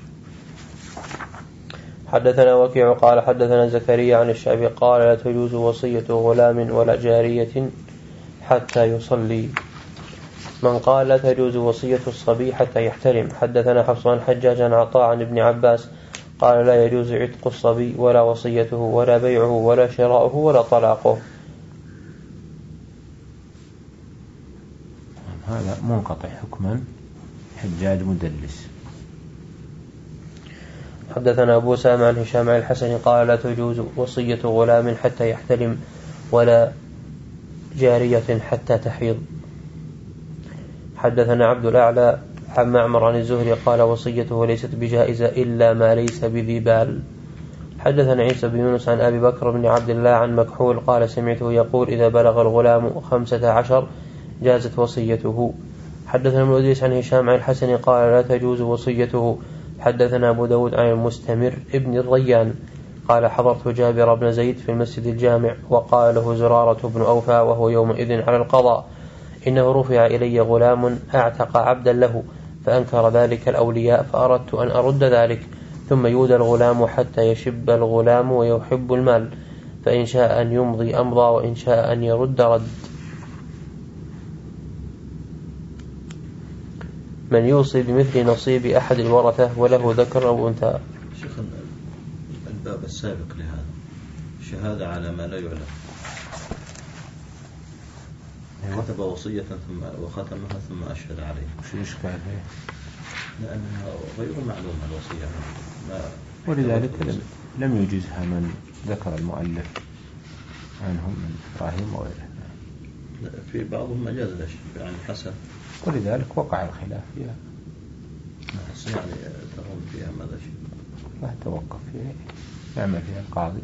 حدثنا وكيع قال حدثنا زكريا عن الشعبي قال لا تجوز وصية غلام ولا جارية حتى يصلي. من قال لا تجوز وصية الصبي حتى يحترم. حدثنا حفص عن حجاج عن عطاء عن ابن عباس قال لا يجوز عتق الصبي ولا وصيته ولا بيعه ولا شراؤه ولا طلاقه. هذا منقطع حكما، حجاج مدلس. حدثنا أبو سامع عن هشام عن الحسن قال لا تجوز وصية غلام حتى يحتلم ولا جارية حتى تحيض. حدثنا عبد الأعلى عن معمر عن الزهري قال وصيته ليست بجائزة إلا ما ليس بذي بال. حدثنا عيسى بن يونس عن أبي بكر بن عبد الله عن مكحول قال سمعته يقول إذا بلغ الغلام خمسة عشر جازت وصيته. حدثنا ابن أديس عن هشام عن الحسن قال لا تجوز وصيته. حدثنا أبو داود عن المستمر ابن الريان قال حضرت جابر بن زيد في المسجد الجامع وقال له زرارة بن أوفى وهو يومئذ على القضاء إنه رفع إلي غلام أعتق عبدا له فأنكر ذلك الأولياء فأردت أن أرد ذلك ثم يودى الغلام حتى يشب الغلام ويحب المال فإن شاء أن يمضي أمضى وإن شاء أن يرد رد. من يوصي بمثل نصيب أحد الورثة وله ذكر أو أنثى. شيخ الباب السابق لهذا شهادة على ما لا يعلم كتب وصية ثم وختمها ثم أشهد عليه. وش الإشكال فيه؟ لأنها غير معلومة الوصية ما ولذلك لم, لم يجزها من ذكر المؤلف عنهم من إبراهيم وغيره. في بعضهم مجاز الأشياء يعني حسن ولذلك وقع الخلاف فيها. يعني ترون فيها ماذا شيء لا توقف فيها يعمل فيها القاضي.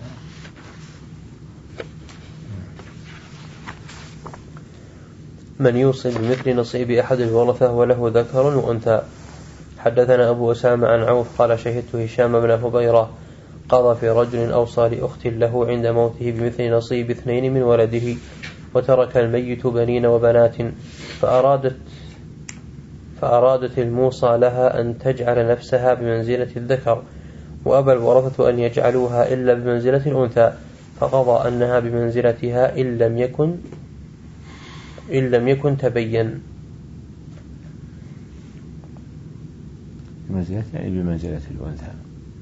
من يوصي بمثل نصيب أحد الورثة وله ذكر وأنثى. حدثنا أبو أسامة عن عوف قال شهدت هشام بن هبيرة قضى في رجل أوصى لأخت له عند موته بمثل نصيب اثنين من ولده وترك الميت بنين وبنات فأرادت فأرادت الموصى لها أن تجعل نفسها بمنزلة الذكر وأبى الورثة أن يجعلوها إلا بمنزلة الأنثى فقضى أنها بمنزلتها إن لم يكن إن لم يكن تبين. بمنزلة يعني بمنزلة الأنثى.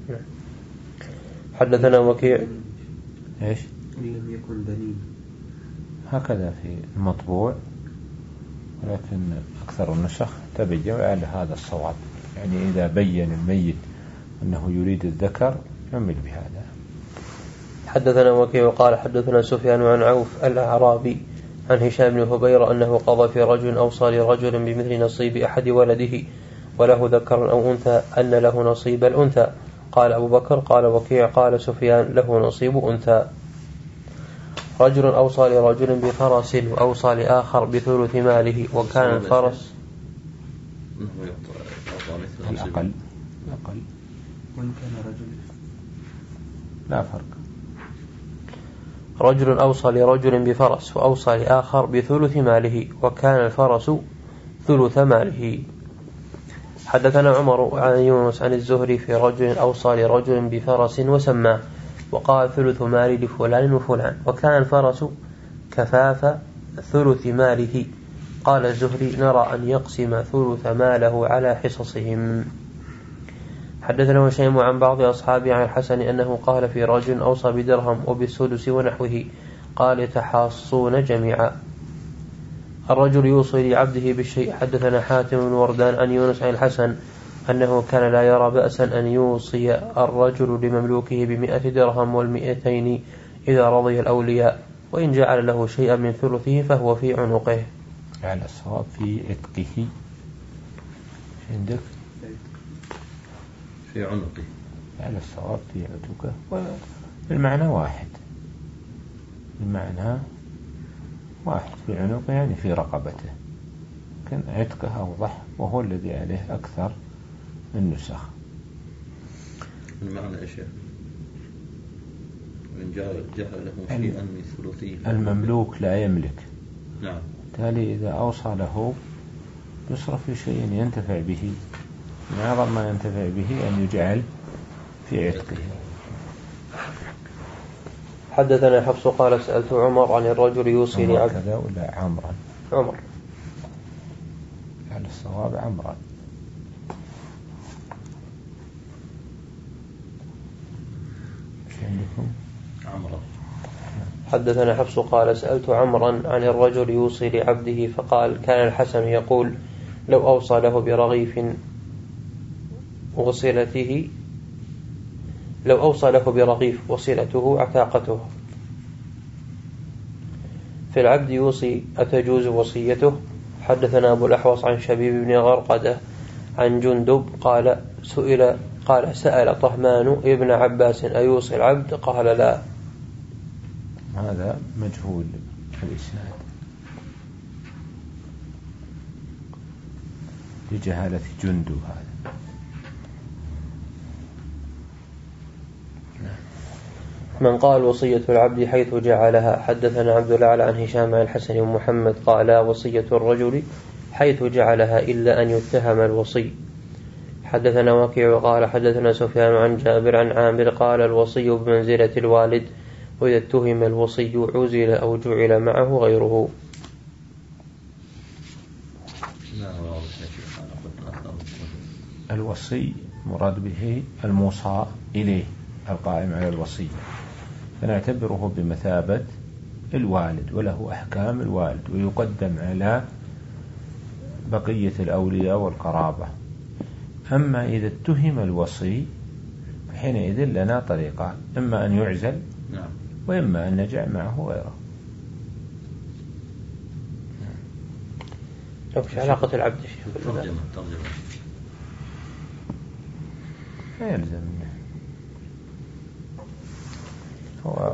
حدثنا وكيع إيش؟ إن لم يكن بنين، هكذا في المطبوع، ولكن أكثر النسخ تبين وعلى هذا الصواب، يعني إذا بين الميت أنه يريد الذكر يعمل بهذا. حدثنا وكيع قال حدثنا سفيان عن عوف الأعرابي عن هشام بن هبير أنه قضى في رجل أوصى لرجل بمثل نصيب أحد ولده وله ذكر أو أنثى أن له نصيب الأنثى. قال أبو بكر قال وكيع قال سفيان له نصيب أنثى. رجل أوصى لرجل بفرس وأوصى لآخر بثلث ماله وكان الفرس الأقل الأقل وإن كان رجل لا فرق. رجل أوصى لرجل بفرس وأوصى لآخر بثلث ماله وكان الفرس ثلث ماله. حدثنا عمر عن يونس عن الزهري في رجل أوصى لرجل بفرس وسماه وقال ثلث مالي لفلان وفلان وكان الفرس كفاف ثلث ماله. قال الزهري نرى أن يقسم ثلث ماله على حصصهم. حدثنا هشيم عن بعض أصحابه عن الحسن أنه قال في رجل أوصى بدرهم وبالسدس ونحوه قال يتحاصون جميعا. الرجل يوصي لعبده بالشيء. حدثنا حاتم بن وردان عن يونس عن الحسن أنه كان لا يرى بأسا أن يوصي الرجل لمملوكه بمئة درهم والمئتين إذا رضي الأولياء وإن جعل له شيئا من ثلثه فهو في عنقه. على الصواب في عتقه عندك في عنقه، على الصواب في عتقه، والمعنى واحد، المعنى واحد في عنقه يعني في رقبته، لكن عتقه أوضح وهو الذي عليه أكثر النسخ. المعنى إيش؟ وإن جعل له شيئا من ثلثه المملوك لا يملك، نعم، بالتالي إذا أوصى له يصرف في شيء ينتفع به، من أعظم ما ينتفع به أن يجعل في عتقه. حدثنا حفص قال سألت عمر عن الرجل يوصي لعبد كذا ولا عمرا؟ عمر على الصواب عمرا. ايش عندكم؟ عمرا. حدثنا حفص قال سألت عمرا عن الرجل يوصي لعبده فقال كان الحسن يقول لو أوصى له برغيف وصلته لو أوصى له برغيف وصلته عتاقته. في العبد يوصي أتجوز وصيته. حدثنا أبو الأحوص عن شبيب بن غرقدة عن جندب قال سئل قال سأل طهمان ابن عباس أيوصي العبد قال لا. هذا مجهول الإسناد لجهالة جندب هذا. من قال وصية العبد حيث جعلها. حدثنا عبد الأعلى عن هشام عن الحسن ومحمد قال وصية الرجل حيث جعلها إلا أن يتهم الوصي. حدثنا وكيع قال حدثنا سفيان عن جابر عن عامر قال الوصي بمنزلة الوالد وإذا اتهم الوصي عزل أو جعل معه غيره. الوصي مراد به الموصى إليه القائم على الوصية، فنعتبره بمثابة الوالد وله أحكام الوالد ويقدم على بقية الأولياء والقرابة. أما إذا اتهم الوصي فحينئذ لنا طريقان، إما أن يعزل وإما أن نجع معه غيره. وش علاقة العبد شيخ؟ ترجمة ترجمة لا يلزم هو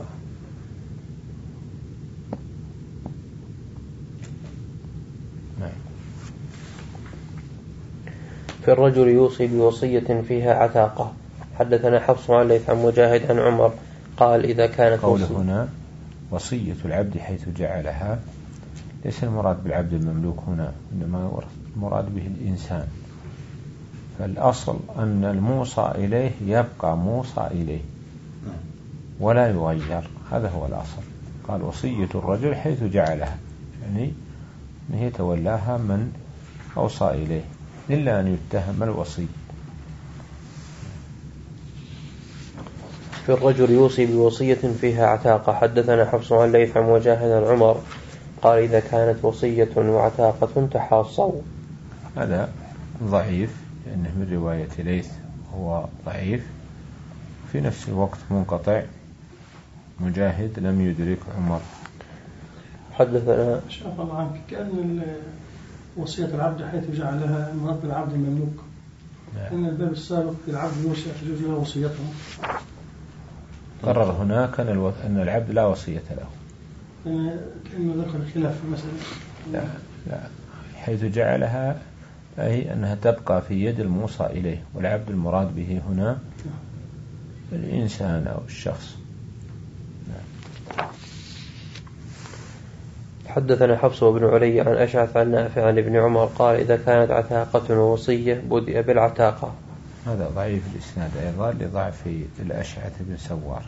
نعم. في الرجل يوصي بوصية فيها عتاقة. حدثنا حفص عن ليث عن مجاهد عن عمر قال إذا كانت قوله هنا وصية العبد حيث جعلها ليس المراد بالعبد المملوك هنا، إنما المراد به الإنسان فالأصل أن الموصى إليه يبقى موصى إليه ولا يغير، هذا هو الأصل. قال وصية الرجل حيث جعلها، يعني أنه يتولاها من أوصى إليه إلا أن يتهم الوصي. في الرجل يوصي بوصية فيها عتاقة. حدثنا حفص عن ليث عن مجاهد عن عمر قال إذا كانت وصية وعتاقة تحاصوا. هذا ضعيف لأنه من رواية ليث هو ضعيف، في نفس الوقت منقطع، مجاهد لم يدرك عمر. حدثنا شاف الله عنك كأن وصية العبد حيث جعلها مراد العبد المملوك، كأن الباب السابق في العبد يوصي تجوز له وصيته. قرر هناك أن العبد لا وصية له، كأنه ذكر الخلاف في المسألة. لا لا، حيث جعلها أي أنها تبقى في يد الموصى إليه، والعبد المراد به هنا الإنسان أو الشخص. حدثنا حفص بن علي عن أشعث عن نافع عن ابن عمر قال إذا كانت عتاقة ووصية بدأ بالعتاقة. هذا ضعيف الإسناد أيضا لضعف الأشعث بن سوار.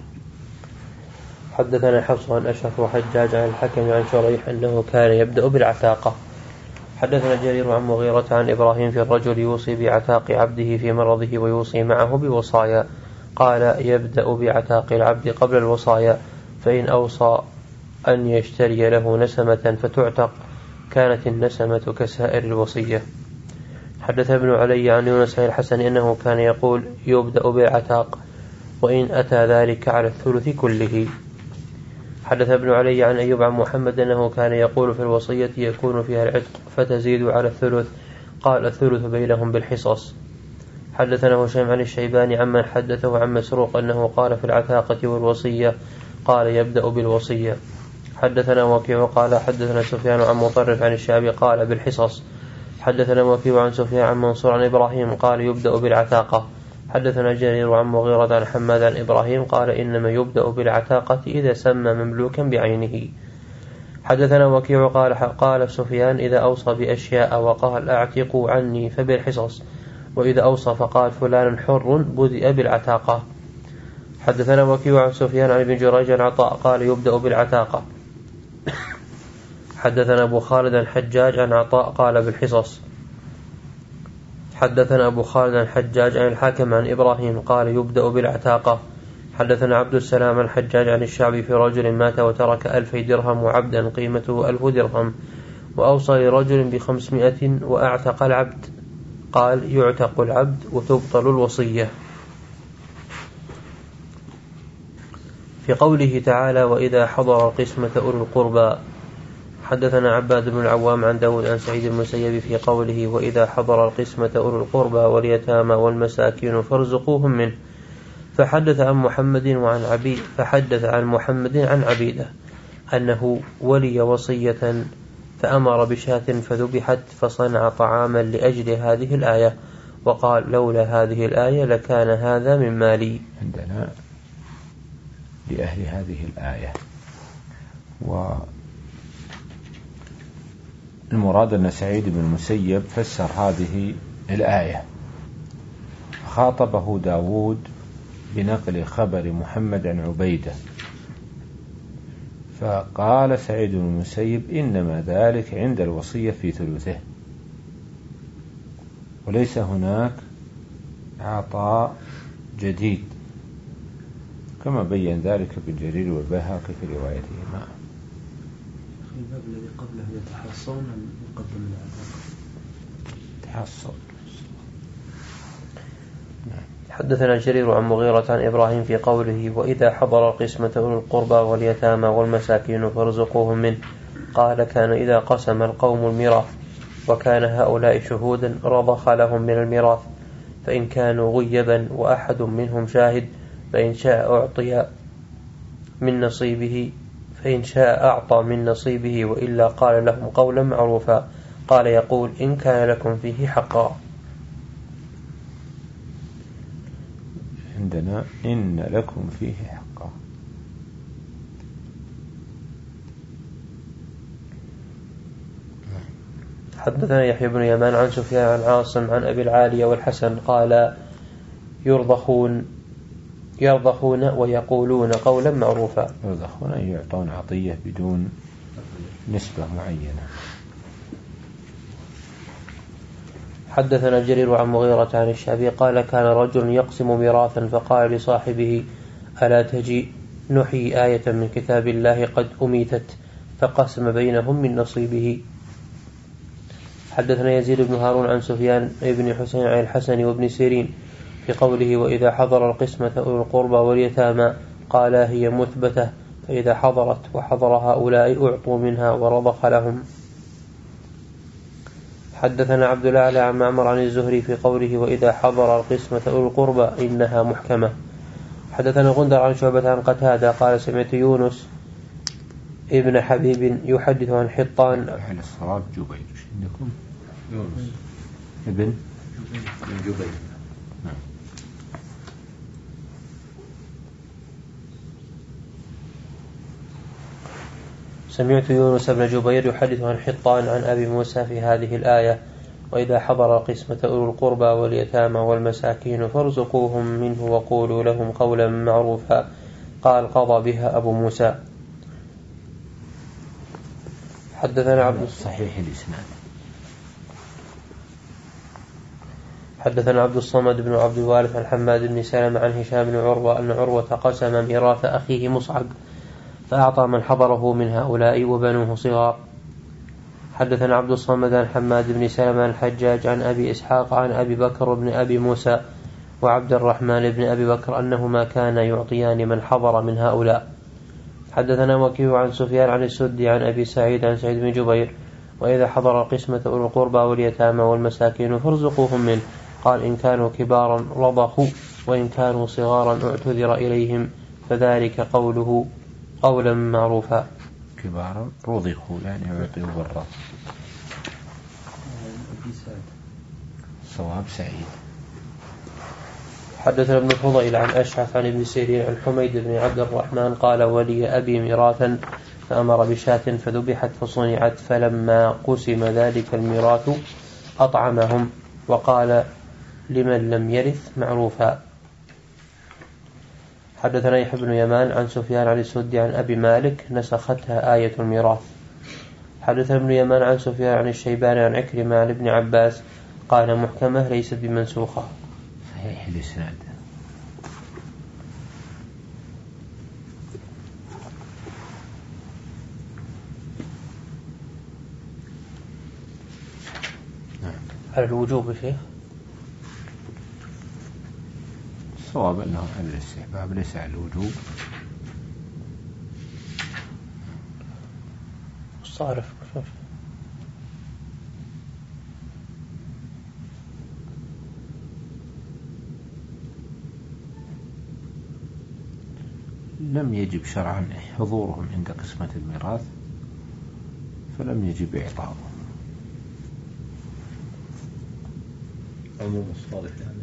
حدثنا حفص عن أشعث وحجاج عن الحكم عن شريح أنه كان يبدأ بالعتاقة. حدثنا جرير عن مغيرة عن إبراهيم في الرجل يوصي بعتاق عبده في مرضه ويوصي معه بوصايا. قال يبدأ بعتاق العبد قبل الوصايا، فإن أوصى أن يشتري له نسمة فتعتق كانت النسمة كسائر الوصية. حدث ابن علي عن يونس عن الحسن أنه كان يقول يبدأ بالعتاق وإن أتى ذلك على الثلث كله. حدث ابن علي عن أيوب عن محمد أنه كان يقول في الوصية يكون فيها العتق فتزيد على الثلث، قال الثلث بينهم بالحصص. حدثنا هشام عن الشيباني عمن حدثه عن مسروق أنه قال في العتاقة والوصية قال يبدأ بالوصية. حدثنا وكيع قال حدثنا سفيان عن مطرف عن الشعبي قال بالحصص. حدثنا وكيع عن سفيان عن منصور عن إبراهيم قال يبدأ بالعتاقة. حدثنا جرير عن مغيرة عن حماد عن إبراهيم قال إنما يبدأ بالعتاقة إذا سمى مملوكا بعينه. حدثنا وكيع قال قال سفيان إذا أوصى بأشياء وقال أعتقوا عني فبالحصص، وإذا أوصى فقال فلان حر بدأ بالعتاقة. حدثنا وكيع عن سفيان عن ابن جريج عن عطاء قال يبدأ بالعتاقة. حدثنا أبو خالد عن حجاج عن عطاء قال بالحصص. حدثنا أبو خالد عن حجاج عن الحاكم عن إبراهيم قال يبدأ بالعتاقة. حدثنا عبد السلام عن حجاج عن الشعبي في رجل مات وترك ألفي درهم وعبدا قيمته ألف درهم، وأوصى لرجل بخمسمائة وأعتق العبد، قال يعتق العبد وتبطل الوصية. في قوله تعالى وإذا حضر القسمة أولو القربى. حدثنا عباد بن العوام عن داود عن سعيد المسيب في قوله وإذا حضر القسمة أولو القربى واليتامى والمساكين فارزقوهم منه. فحدث عن محمد وعن عبيد فحدث عن محمد عن عبيده أنه ولي وصية فأمر بشاة فذبحت فصنع طعاما لأجل هذه الآية، وقال لولا هذه الآية لكان هذا من مالي. عندنا لأهل هذه الآية، والمراد أن سعيد بن المسيب فسر هذه الآية، خاطبه داود بنقل خبر محمد عن عبيدة، فقال سعيد بن المسيب إنما ذلك عند الوصية في ثلثه، وليس هناك عطاء جديد، كما بين ذلك ابن جرير والبيهقي في روايتهما. الباب الذي قبله يتحصون يقدم العتاق تحصل. حدثنا جرير عن مغيرة عن إبراهيم في قوله وإذا حضر القسمة أولو القربى واليتامى والمساكين فارزقوهم منه، قال كان إذا قسم القوم الميراث وكان هؤلاء شهودا رضخ لهم من الميراث، فإن كانوا غيبا وأحد منهم شاهد فإن شاء أعطي من نصيبه فإن شاء أعطى من نصيبه وإلا قال لهم قولا معروفا. قال يقول إن كان لكم فيه حقا. عندنا إن لكم فيه حقا. حدثنا يحيى بن يمان عن سفيان عن عاصم عن أبي العالية والحسن قال يرضخون يرضخون ويقولون قولا معروفا. يرضخون أن يعطون عطية بدون نسبة معينة. حدثنا جرير عن مغيرة عن الشعبي قال كان رجل يقسم ميراثا فقال لصاحبه ألا تجي نحيي آية من كتاب الله قد أميتت فقسم بينهم من نصيبه. حدثنا يزيد بن هارون عن سفيان بن حسين عن الحسن وابن سيرين في قوله وإذا حضر القسمة أولو القربى واليتامى قال هي مثبتة فإذا حضرت وحضر هؤلاء أعطوا منها ورضخ لهم. حدثنا عبد الأعلى عن معمر عن الزهري في قوله وإذا حضر القسمة أولو القربى إنها محكمة. حدثنا غندر عن شعبة عن قتادة قال سمعت يونس ابن حبيب يحدث عن حطان أهل الصواب جبير عندكم يونس ابن من جبير. سمعت يونس بن جبير يحدث عن حطان عن أبي موسى في هذه الآية وإذا حضر القسمة أولو القربى واليتامى والمساكين فارزقوهم منه وقولوا لهم قولا معروفا قال قضى بها أبو موسى. حدثنا عبد صحيح الإسناد. حدثنا عبد الصمد بن عبد الوارث عن حماد بن سلمة عن هشام بن عروة أن عروة قسم ميراث أخيه مصعب فأعطى من حضره من هؤلاء وبنوه صغار. حدثنا عبد الصمد عن حماد بن سلمة عن الحجاج عن أبي إسحاق عن أبي بكر بن أبي موسى وعبد الرحمن بن أبي بكر أنهما كانا يعطيان من حضر من هؤلاء. حدثنا وكيع عن سفيان عن السدي عن أبي سعيد عن سعيد بن جبير وإذا حضر القسمة أولو القربى واليتامى والمساكين فارزقوهم منه قال إن كانوا كبارا رضخوا وإن كانوا صغارا اعتذر إليهم فذلك قوله قولا معروفا. كبارا رضخوا يعني يعطيه برا. صواب سعيد. حدثنا ابن فضيل عن أشعث عن ابن سيرين عن حميد بن عبد الرحمن قال ولي أبي ميراثا فأمر بشاة فذبحت فصنعت فلما قسم ذلك الميراث أطعمهم وقال لمن لم يرث معروفا. حدثنا يحيى بن يمان عن سفيان عن السدي عن أبي مالك نسختها آية الميراث. حدثنا ابن يمان عن سفيان عن الشيباني عن عكرمة عن ابن عباس قال محكمة ليست بمنسوخة. صحيح الإسناد. على الوجوب شيخ الصواب أنه على الاستحباب ليس على الوجوب. صارف لم يجب شرعا حضورهم عند قسمة الميراث فلم يجب إعطاؤهم. عموم الصالح يعني.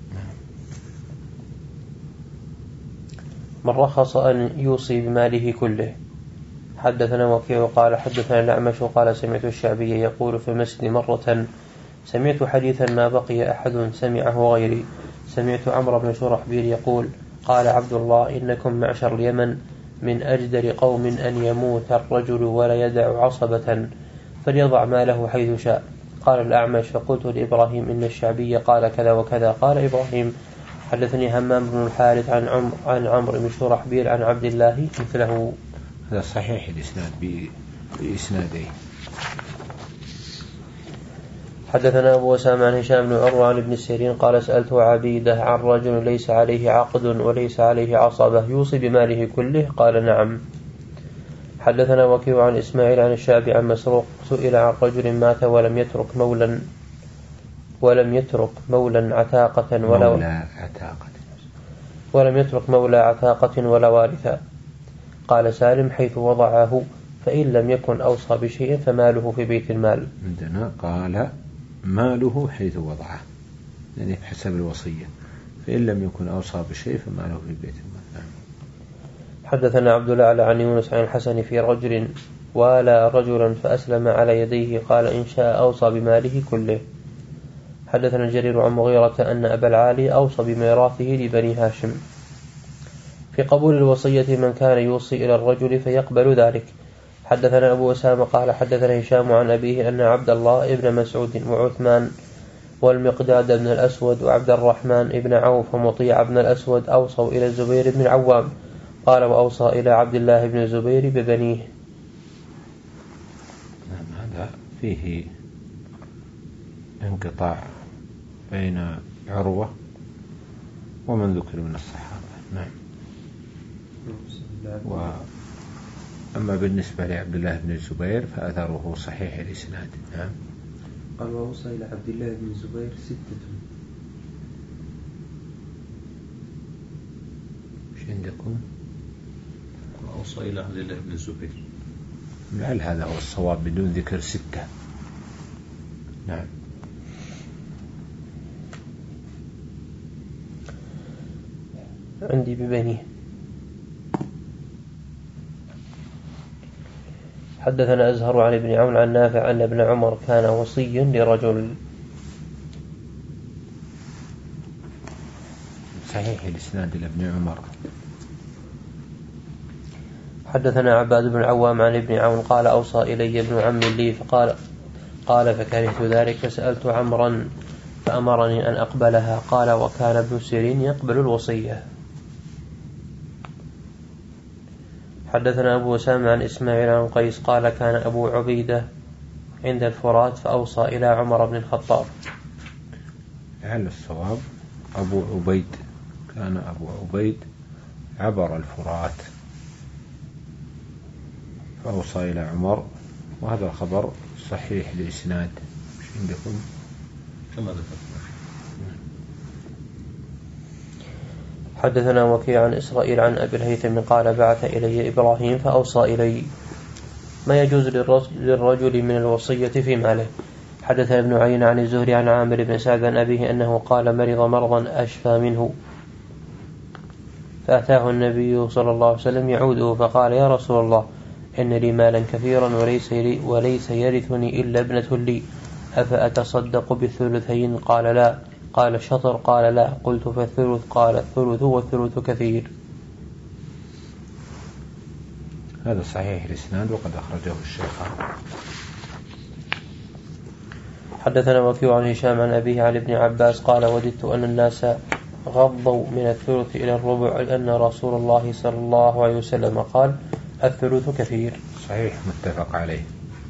من رخص أن يوصي بماله كله. حدثنا وكيع قال حدثنا الأعمش قال سمعت الشعبي يقول في المسجد مرة سمعت حديثا ما بقي أحد سمعه غيري سمعت عمرو بن شرحبيل يقول قال عبد الله إنكم معشر اليمن من أجدر قوم أن يموت الرجل ولا يدع عصبة فليضع ماله حيث شاء. قال الأعمش فقلت لإبراهيم إن الشعبي قال كذا وكذا. قال إبراهيم حدثني همام بن الحارث عن عمرو عن عمرو بن شرحبيل عن عبد الله مثله. هذا صحيح الإسناد بإسناده. حدثنا أبو أسامة عن هشام بن عروة عن ابن سيرين قال سألت عبيدة عن رجل ليس عليه عقد وليس عليه عصبة يوصي بماله كله قال نعم. حدثنا وكيع عن إسماعيل عن الشعبي عن مسروق سئل عن رجل مات ولم يترك مولا ولم يترك مولا عتاقة ولا مولى عتاقة ولم يترك مولى عتاقة ولا وارثا. قال سالم حيث وضعه فإن لم يكن أوصى بشيء فماله في بيت المال. عندنا قال ماله حيث وضعه يعني حسب الوصية فإن لم يكن أوصى بشيء فماله في بيت المال. حدثنا عبد الأعلى عن يونس عن الحسن في رجل والى رجلا فأسلم على يديه قال إن شاء أوصى بماله كله. حدثنا جرير عن مغيرة أن أبا العالي أوصى بميراثه لبني هاشم. في قبول الوصية من كان يوصي إلى الرجل فيقبل ذلك. حدثنا أبو أسامة قال حدثنا هشام عن أبيه أن عبد الله ابن مسعود وعثمان والمقداد بن الأسود وعبد الرحمن ابن عوف ومطيع بن الأسود أوصوا إلى الزبير بن العوام قال وأوصى إلى عبد الله بن الزبير ببنيه. هذا فيه انقطاع بين عروة ومن ذكر من الصحابة. نعم. وأما بالنسبة لعبد الله بن الزبير فأثره صحيح الإسناد. نعم. قال وأوصى إلى عبد الله بن الزبير ستة. مش عندكم؟ وأوصى إلى عبد الله بن الزبير. لعل هذا هو الصواب بدون ذكر ستة. نعم. عندي ببنيه. حدثنا أزهر عن ابن عون عن نافع أن ابن عمر كان وصيا لرجل. صحيح الإسناد لابن عمر. حدثنا عباد بن العوام عن ابن عون قال أوصى إلي ابن عم لي فقال قال فكرهت ذلك فسألت عمرا فأمرني أن أقبلها قال وكان ابن سيرين يقبل الوصية. حدثنا أبو أسامة عن إسماعيل عن قيس قال كان أبو عبيدة عند الفرات فأوصى إلى عمر بن الخطاب. لعل الصواب أبو عبيد، كان أبو عبيد عبر الفرات فأوصى إلى عمر، وهذا الخبر صحيح الإسناد. مش عندكم؟ كما ذكرت. حدثنا وكيع عن إسرائيل عن أبي الهيثم قال بعث إلي إبراهيم فأوصى إلي ما يجوز للرجل من الوصية في ماله. حدثنا ابن عين عن الزهري عن عامر بن سعد عن أبيه أنه قال مرض مرضا أشفى منه فأتاه النبي صلى الله عليه وسلم يعوده فقال يا رسول الله إن لي مالا كثيرا وليس, وليس يرثني إلا ابنة لي أفأتصدق بالثلثين؟ قال لا. قال شطر؟ قال لا. قلت فالثلث؟ قال الثلث والثلث كثير. هذا صحيح الإسناد وقد أخرجه الشيخان. حدثنا وكيع عن هشام عن أبيه عن ابن عباس قال وددت أن الناس غضوا من الثلث إلى الربع لأن رسول الله صلى الله عليه وسلم قال الثلث كثير. صحيح متفق عليه.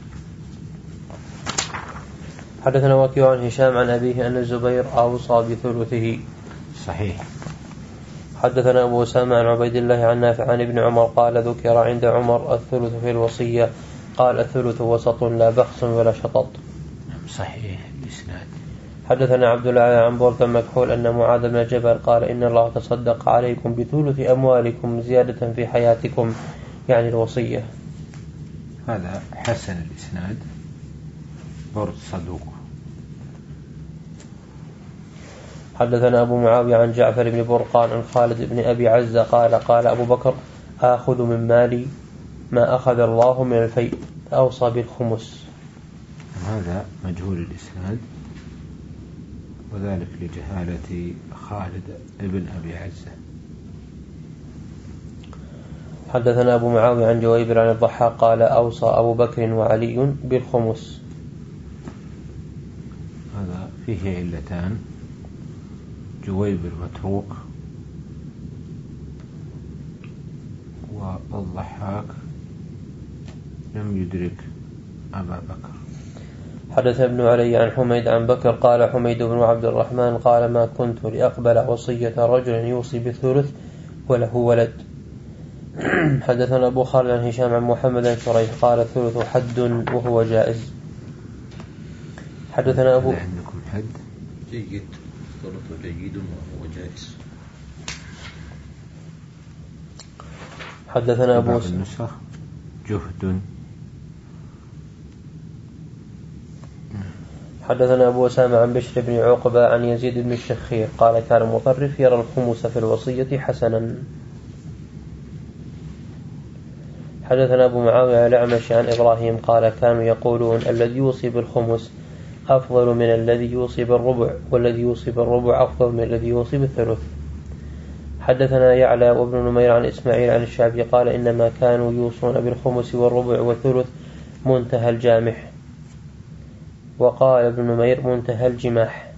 حدثنا وكيع عن هشام عن أبيه أن الزبير أوصى بثلثه. صحيح. حدثنا أبو أسامة عن عبيد الله عن نافع عن ابن عمر قال ذكر عند عمر الثلث في الوصية قال الثلث وسط لا بخس ولا شطط. صحيح الإسناد. حدثنا عبد الله عن برد مكحول أن معاذ بن جبل قال إن الله تصدق عليكم بثلث أموالكم زيادة في حياتكم، يعني الوصية. هذا حسن الإسناد، برد صدوق. حدثنا أبو معاوية عن جعفر بن برقان عن خالد بن أبي عزة قال قال أبو بكر آخذ من مالي ما أخذ الله من الفيء فأوصى بالخمس. هذا مجهول الإسناد، وذلك لجهالة خالد بن أبي عزة. حدثنا أبو معاوية عن جويبر عن الضحاك قال أوصى أبو بكر وعلي بالخمس. هذا فيه علتان، جويبر متروك والضحاك لم يدرك أبا بكر. حدث ابن علي عن حميد عن بكر قال حميد بن عبد الرحمن قال ما كنت لأقبل وصية رجل يوصي بالثلث وله ولد. حدثنا أبو خالد عن هشام عن محمد عن شريح قال الثلث حد وهو جائز. حدثنا أبو عندكم حد جيد، الثلث جيد وهو جائز. حدثنا أبو النسخ جهد. حدثنا أبو أسامة عن بشر بن عقبة عن يزيد بن الشخير قال كان مطرف يرى الخمس في الوصية حسنا. حدثنا أبو معاوية الأعمش عن إبراهيم قال كانوا يقولون الذي يوصي بالخمس أفضل من الذي يوصي بالربع والذي يوصي بالربع أفضل من الذي يوصي بالثلث. حدثنا يعلى وابن نمير عن إسماعيل عن الشعبي قال إنما كانوا يوصون بالخمس والربع والثلث منتهى الجامح، وقال ابن نمير منتهى الجماح.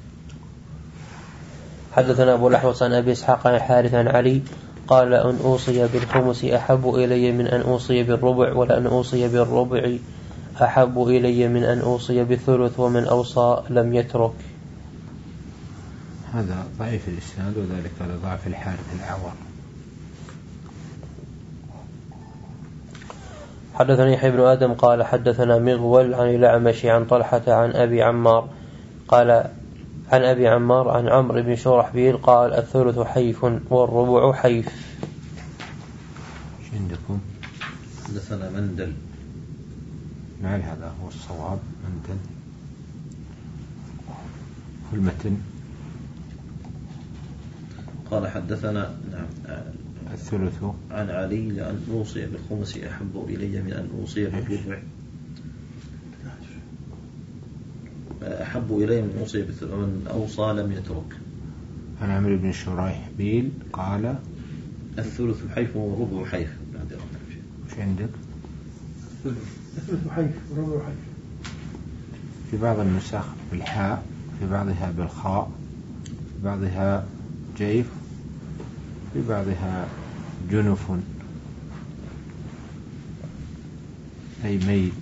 حدثنا أبو الأحوص عن أبي إسحاق عن الحارث عن علي قال أن أوصي بالخمس أحب إلي من أن أوصي بالربع، ولأن أوصي بالربع أحب إلي من أن أوصي بالثلث، ومن أوصى لم يترك. هذا ضعيف الإسناد وذلك لضعف الحارث الأعور. حدثني يحيى بن آدم قال حدثنا مغول عن الأعمش عن طلحة عن أبي عمار قال عن أبي عمار عن عمرو بن شرحبيل قال الثلث حيف والربع حيف. ايش عندكم؟ حدثنا مندل. نعم هذا هو الصواب، مندل في المتن. قال حدثنا نعم الثلث عن علي لأن أوصي بالخمس أحب إلي من أن أوصي بالربع، أحب إلي من أوصي بالثلث، ومن أوصى لم يترك. عن عمرو بن شريحبيل قال الثلث حيف والربع حيف. ايش عندك؟ الثلث حيف والربع حيف. في بعض النسخ بالحاء، في بعضها بالخاء، في بعضها جيف، في بعضها جنف أي ميل.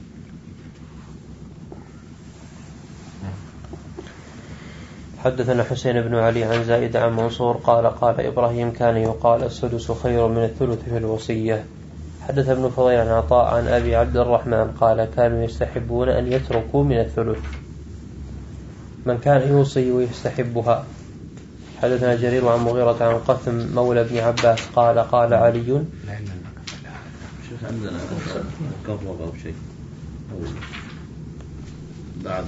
حدثنا حسين بن علي عن زائد عن منصور قال قال إبراهيم كان يقال السدس خير من الثلث في الوصية. حدث ابن فضيل عن عطاء عن أبي عبد الرحمن قال كانوا يستحبون أن يتركوا من الثلث من كان يوصي ويستحبها. حدثنا جرير عن مغيرة عن قثم مولى ابن عباس قال قال علي شوف عندنا كرر أو شيء أو بعد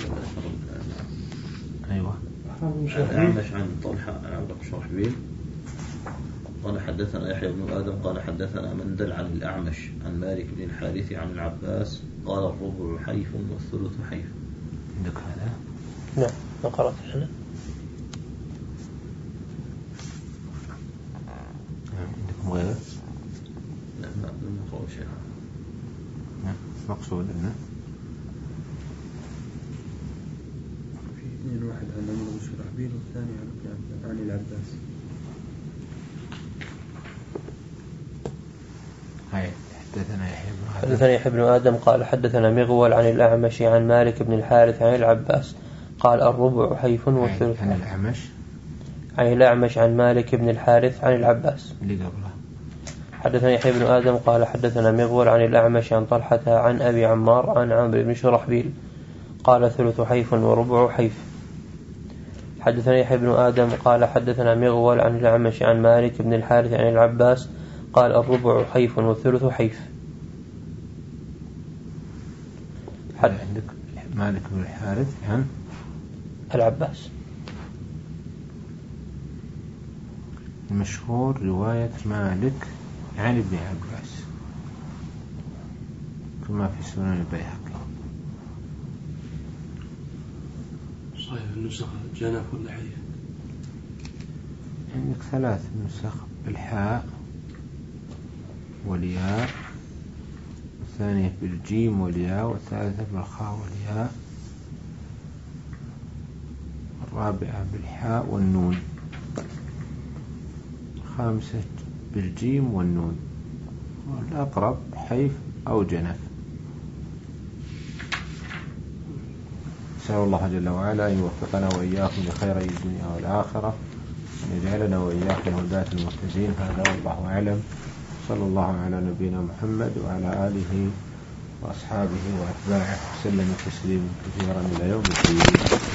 أيوة الأعمش عن طلحة عن عمرو بن شرحبيل قال حدثنا يحيى بن آدم قال حدثنا مندل عن الأعمش عن مالك بن الحارث عن العباس قال الربع حيف والثلث حيف. عندك هذا؟ نعم ما قرأت هنا. عندكم غيره؟ لا ما نقرأ شيء. مقصود أنه في اثنين، واحد عن عمرو بن شرحبيل والثاني عن عن العباس. هاي حدثنا يحيى بن آدم حدثنا يحيى بن آدم قال حدثنا مغول عن الأعمش عن مالك بن الحارث عن العباس قال الربع حيف والثلث. عن الأعمش عن الأعمش عن مالك بن الحارث عن العباس اللي قبله. حدثنا يحيى بن آدم قال حدثنا مغول عن الأعمش عن طلحة عن أبي عمار عن عمرو بن شرحبيل قال ثلث حيف وربع حيف. حدثنا يحيى بن آدم قال حدثنا مغول عن الأعمش عن مالك بن الحارث عن العباس قال الربع حيف والثلث حيف. حد عندك مالك بن الحارث عن العباس. المشهور رواية مالك عن ابن عباس كما في سنن البيهقي. صحيح النسخة جنف ولا حيف؟ عندك ثلاث نسخ بالحاء والياء، الثانية بالجيم والياء، والثالثة بالخاء والياء، الرابعة بالحاء والنون، الخامسة بالجيم والنون، والأقرب حيف أو جنف. نسأل الله جل وعلا أن يوفقنا وإياكم لخيري الدنيا والآخرة، أن يجعلنا وإياكم هداة المهتدين. هذا والله أعلم. صلى الله على نبينا محمد وعلى آله وأصحابه وأتباعه وسلم تسليما كثيرا إلى يوم الدين.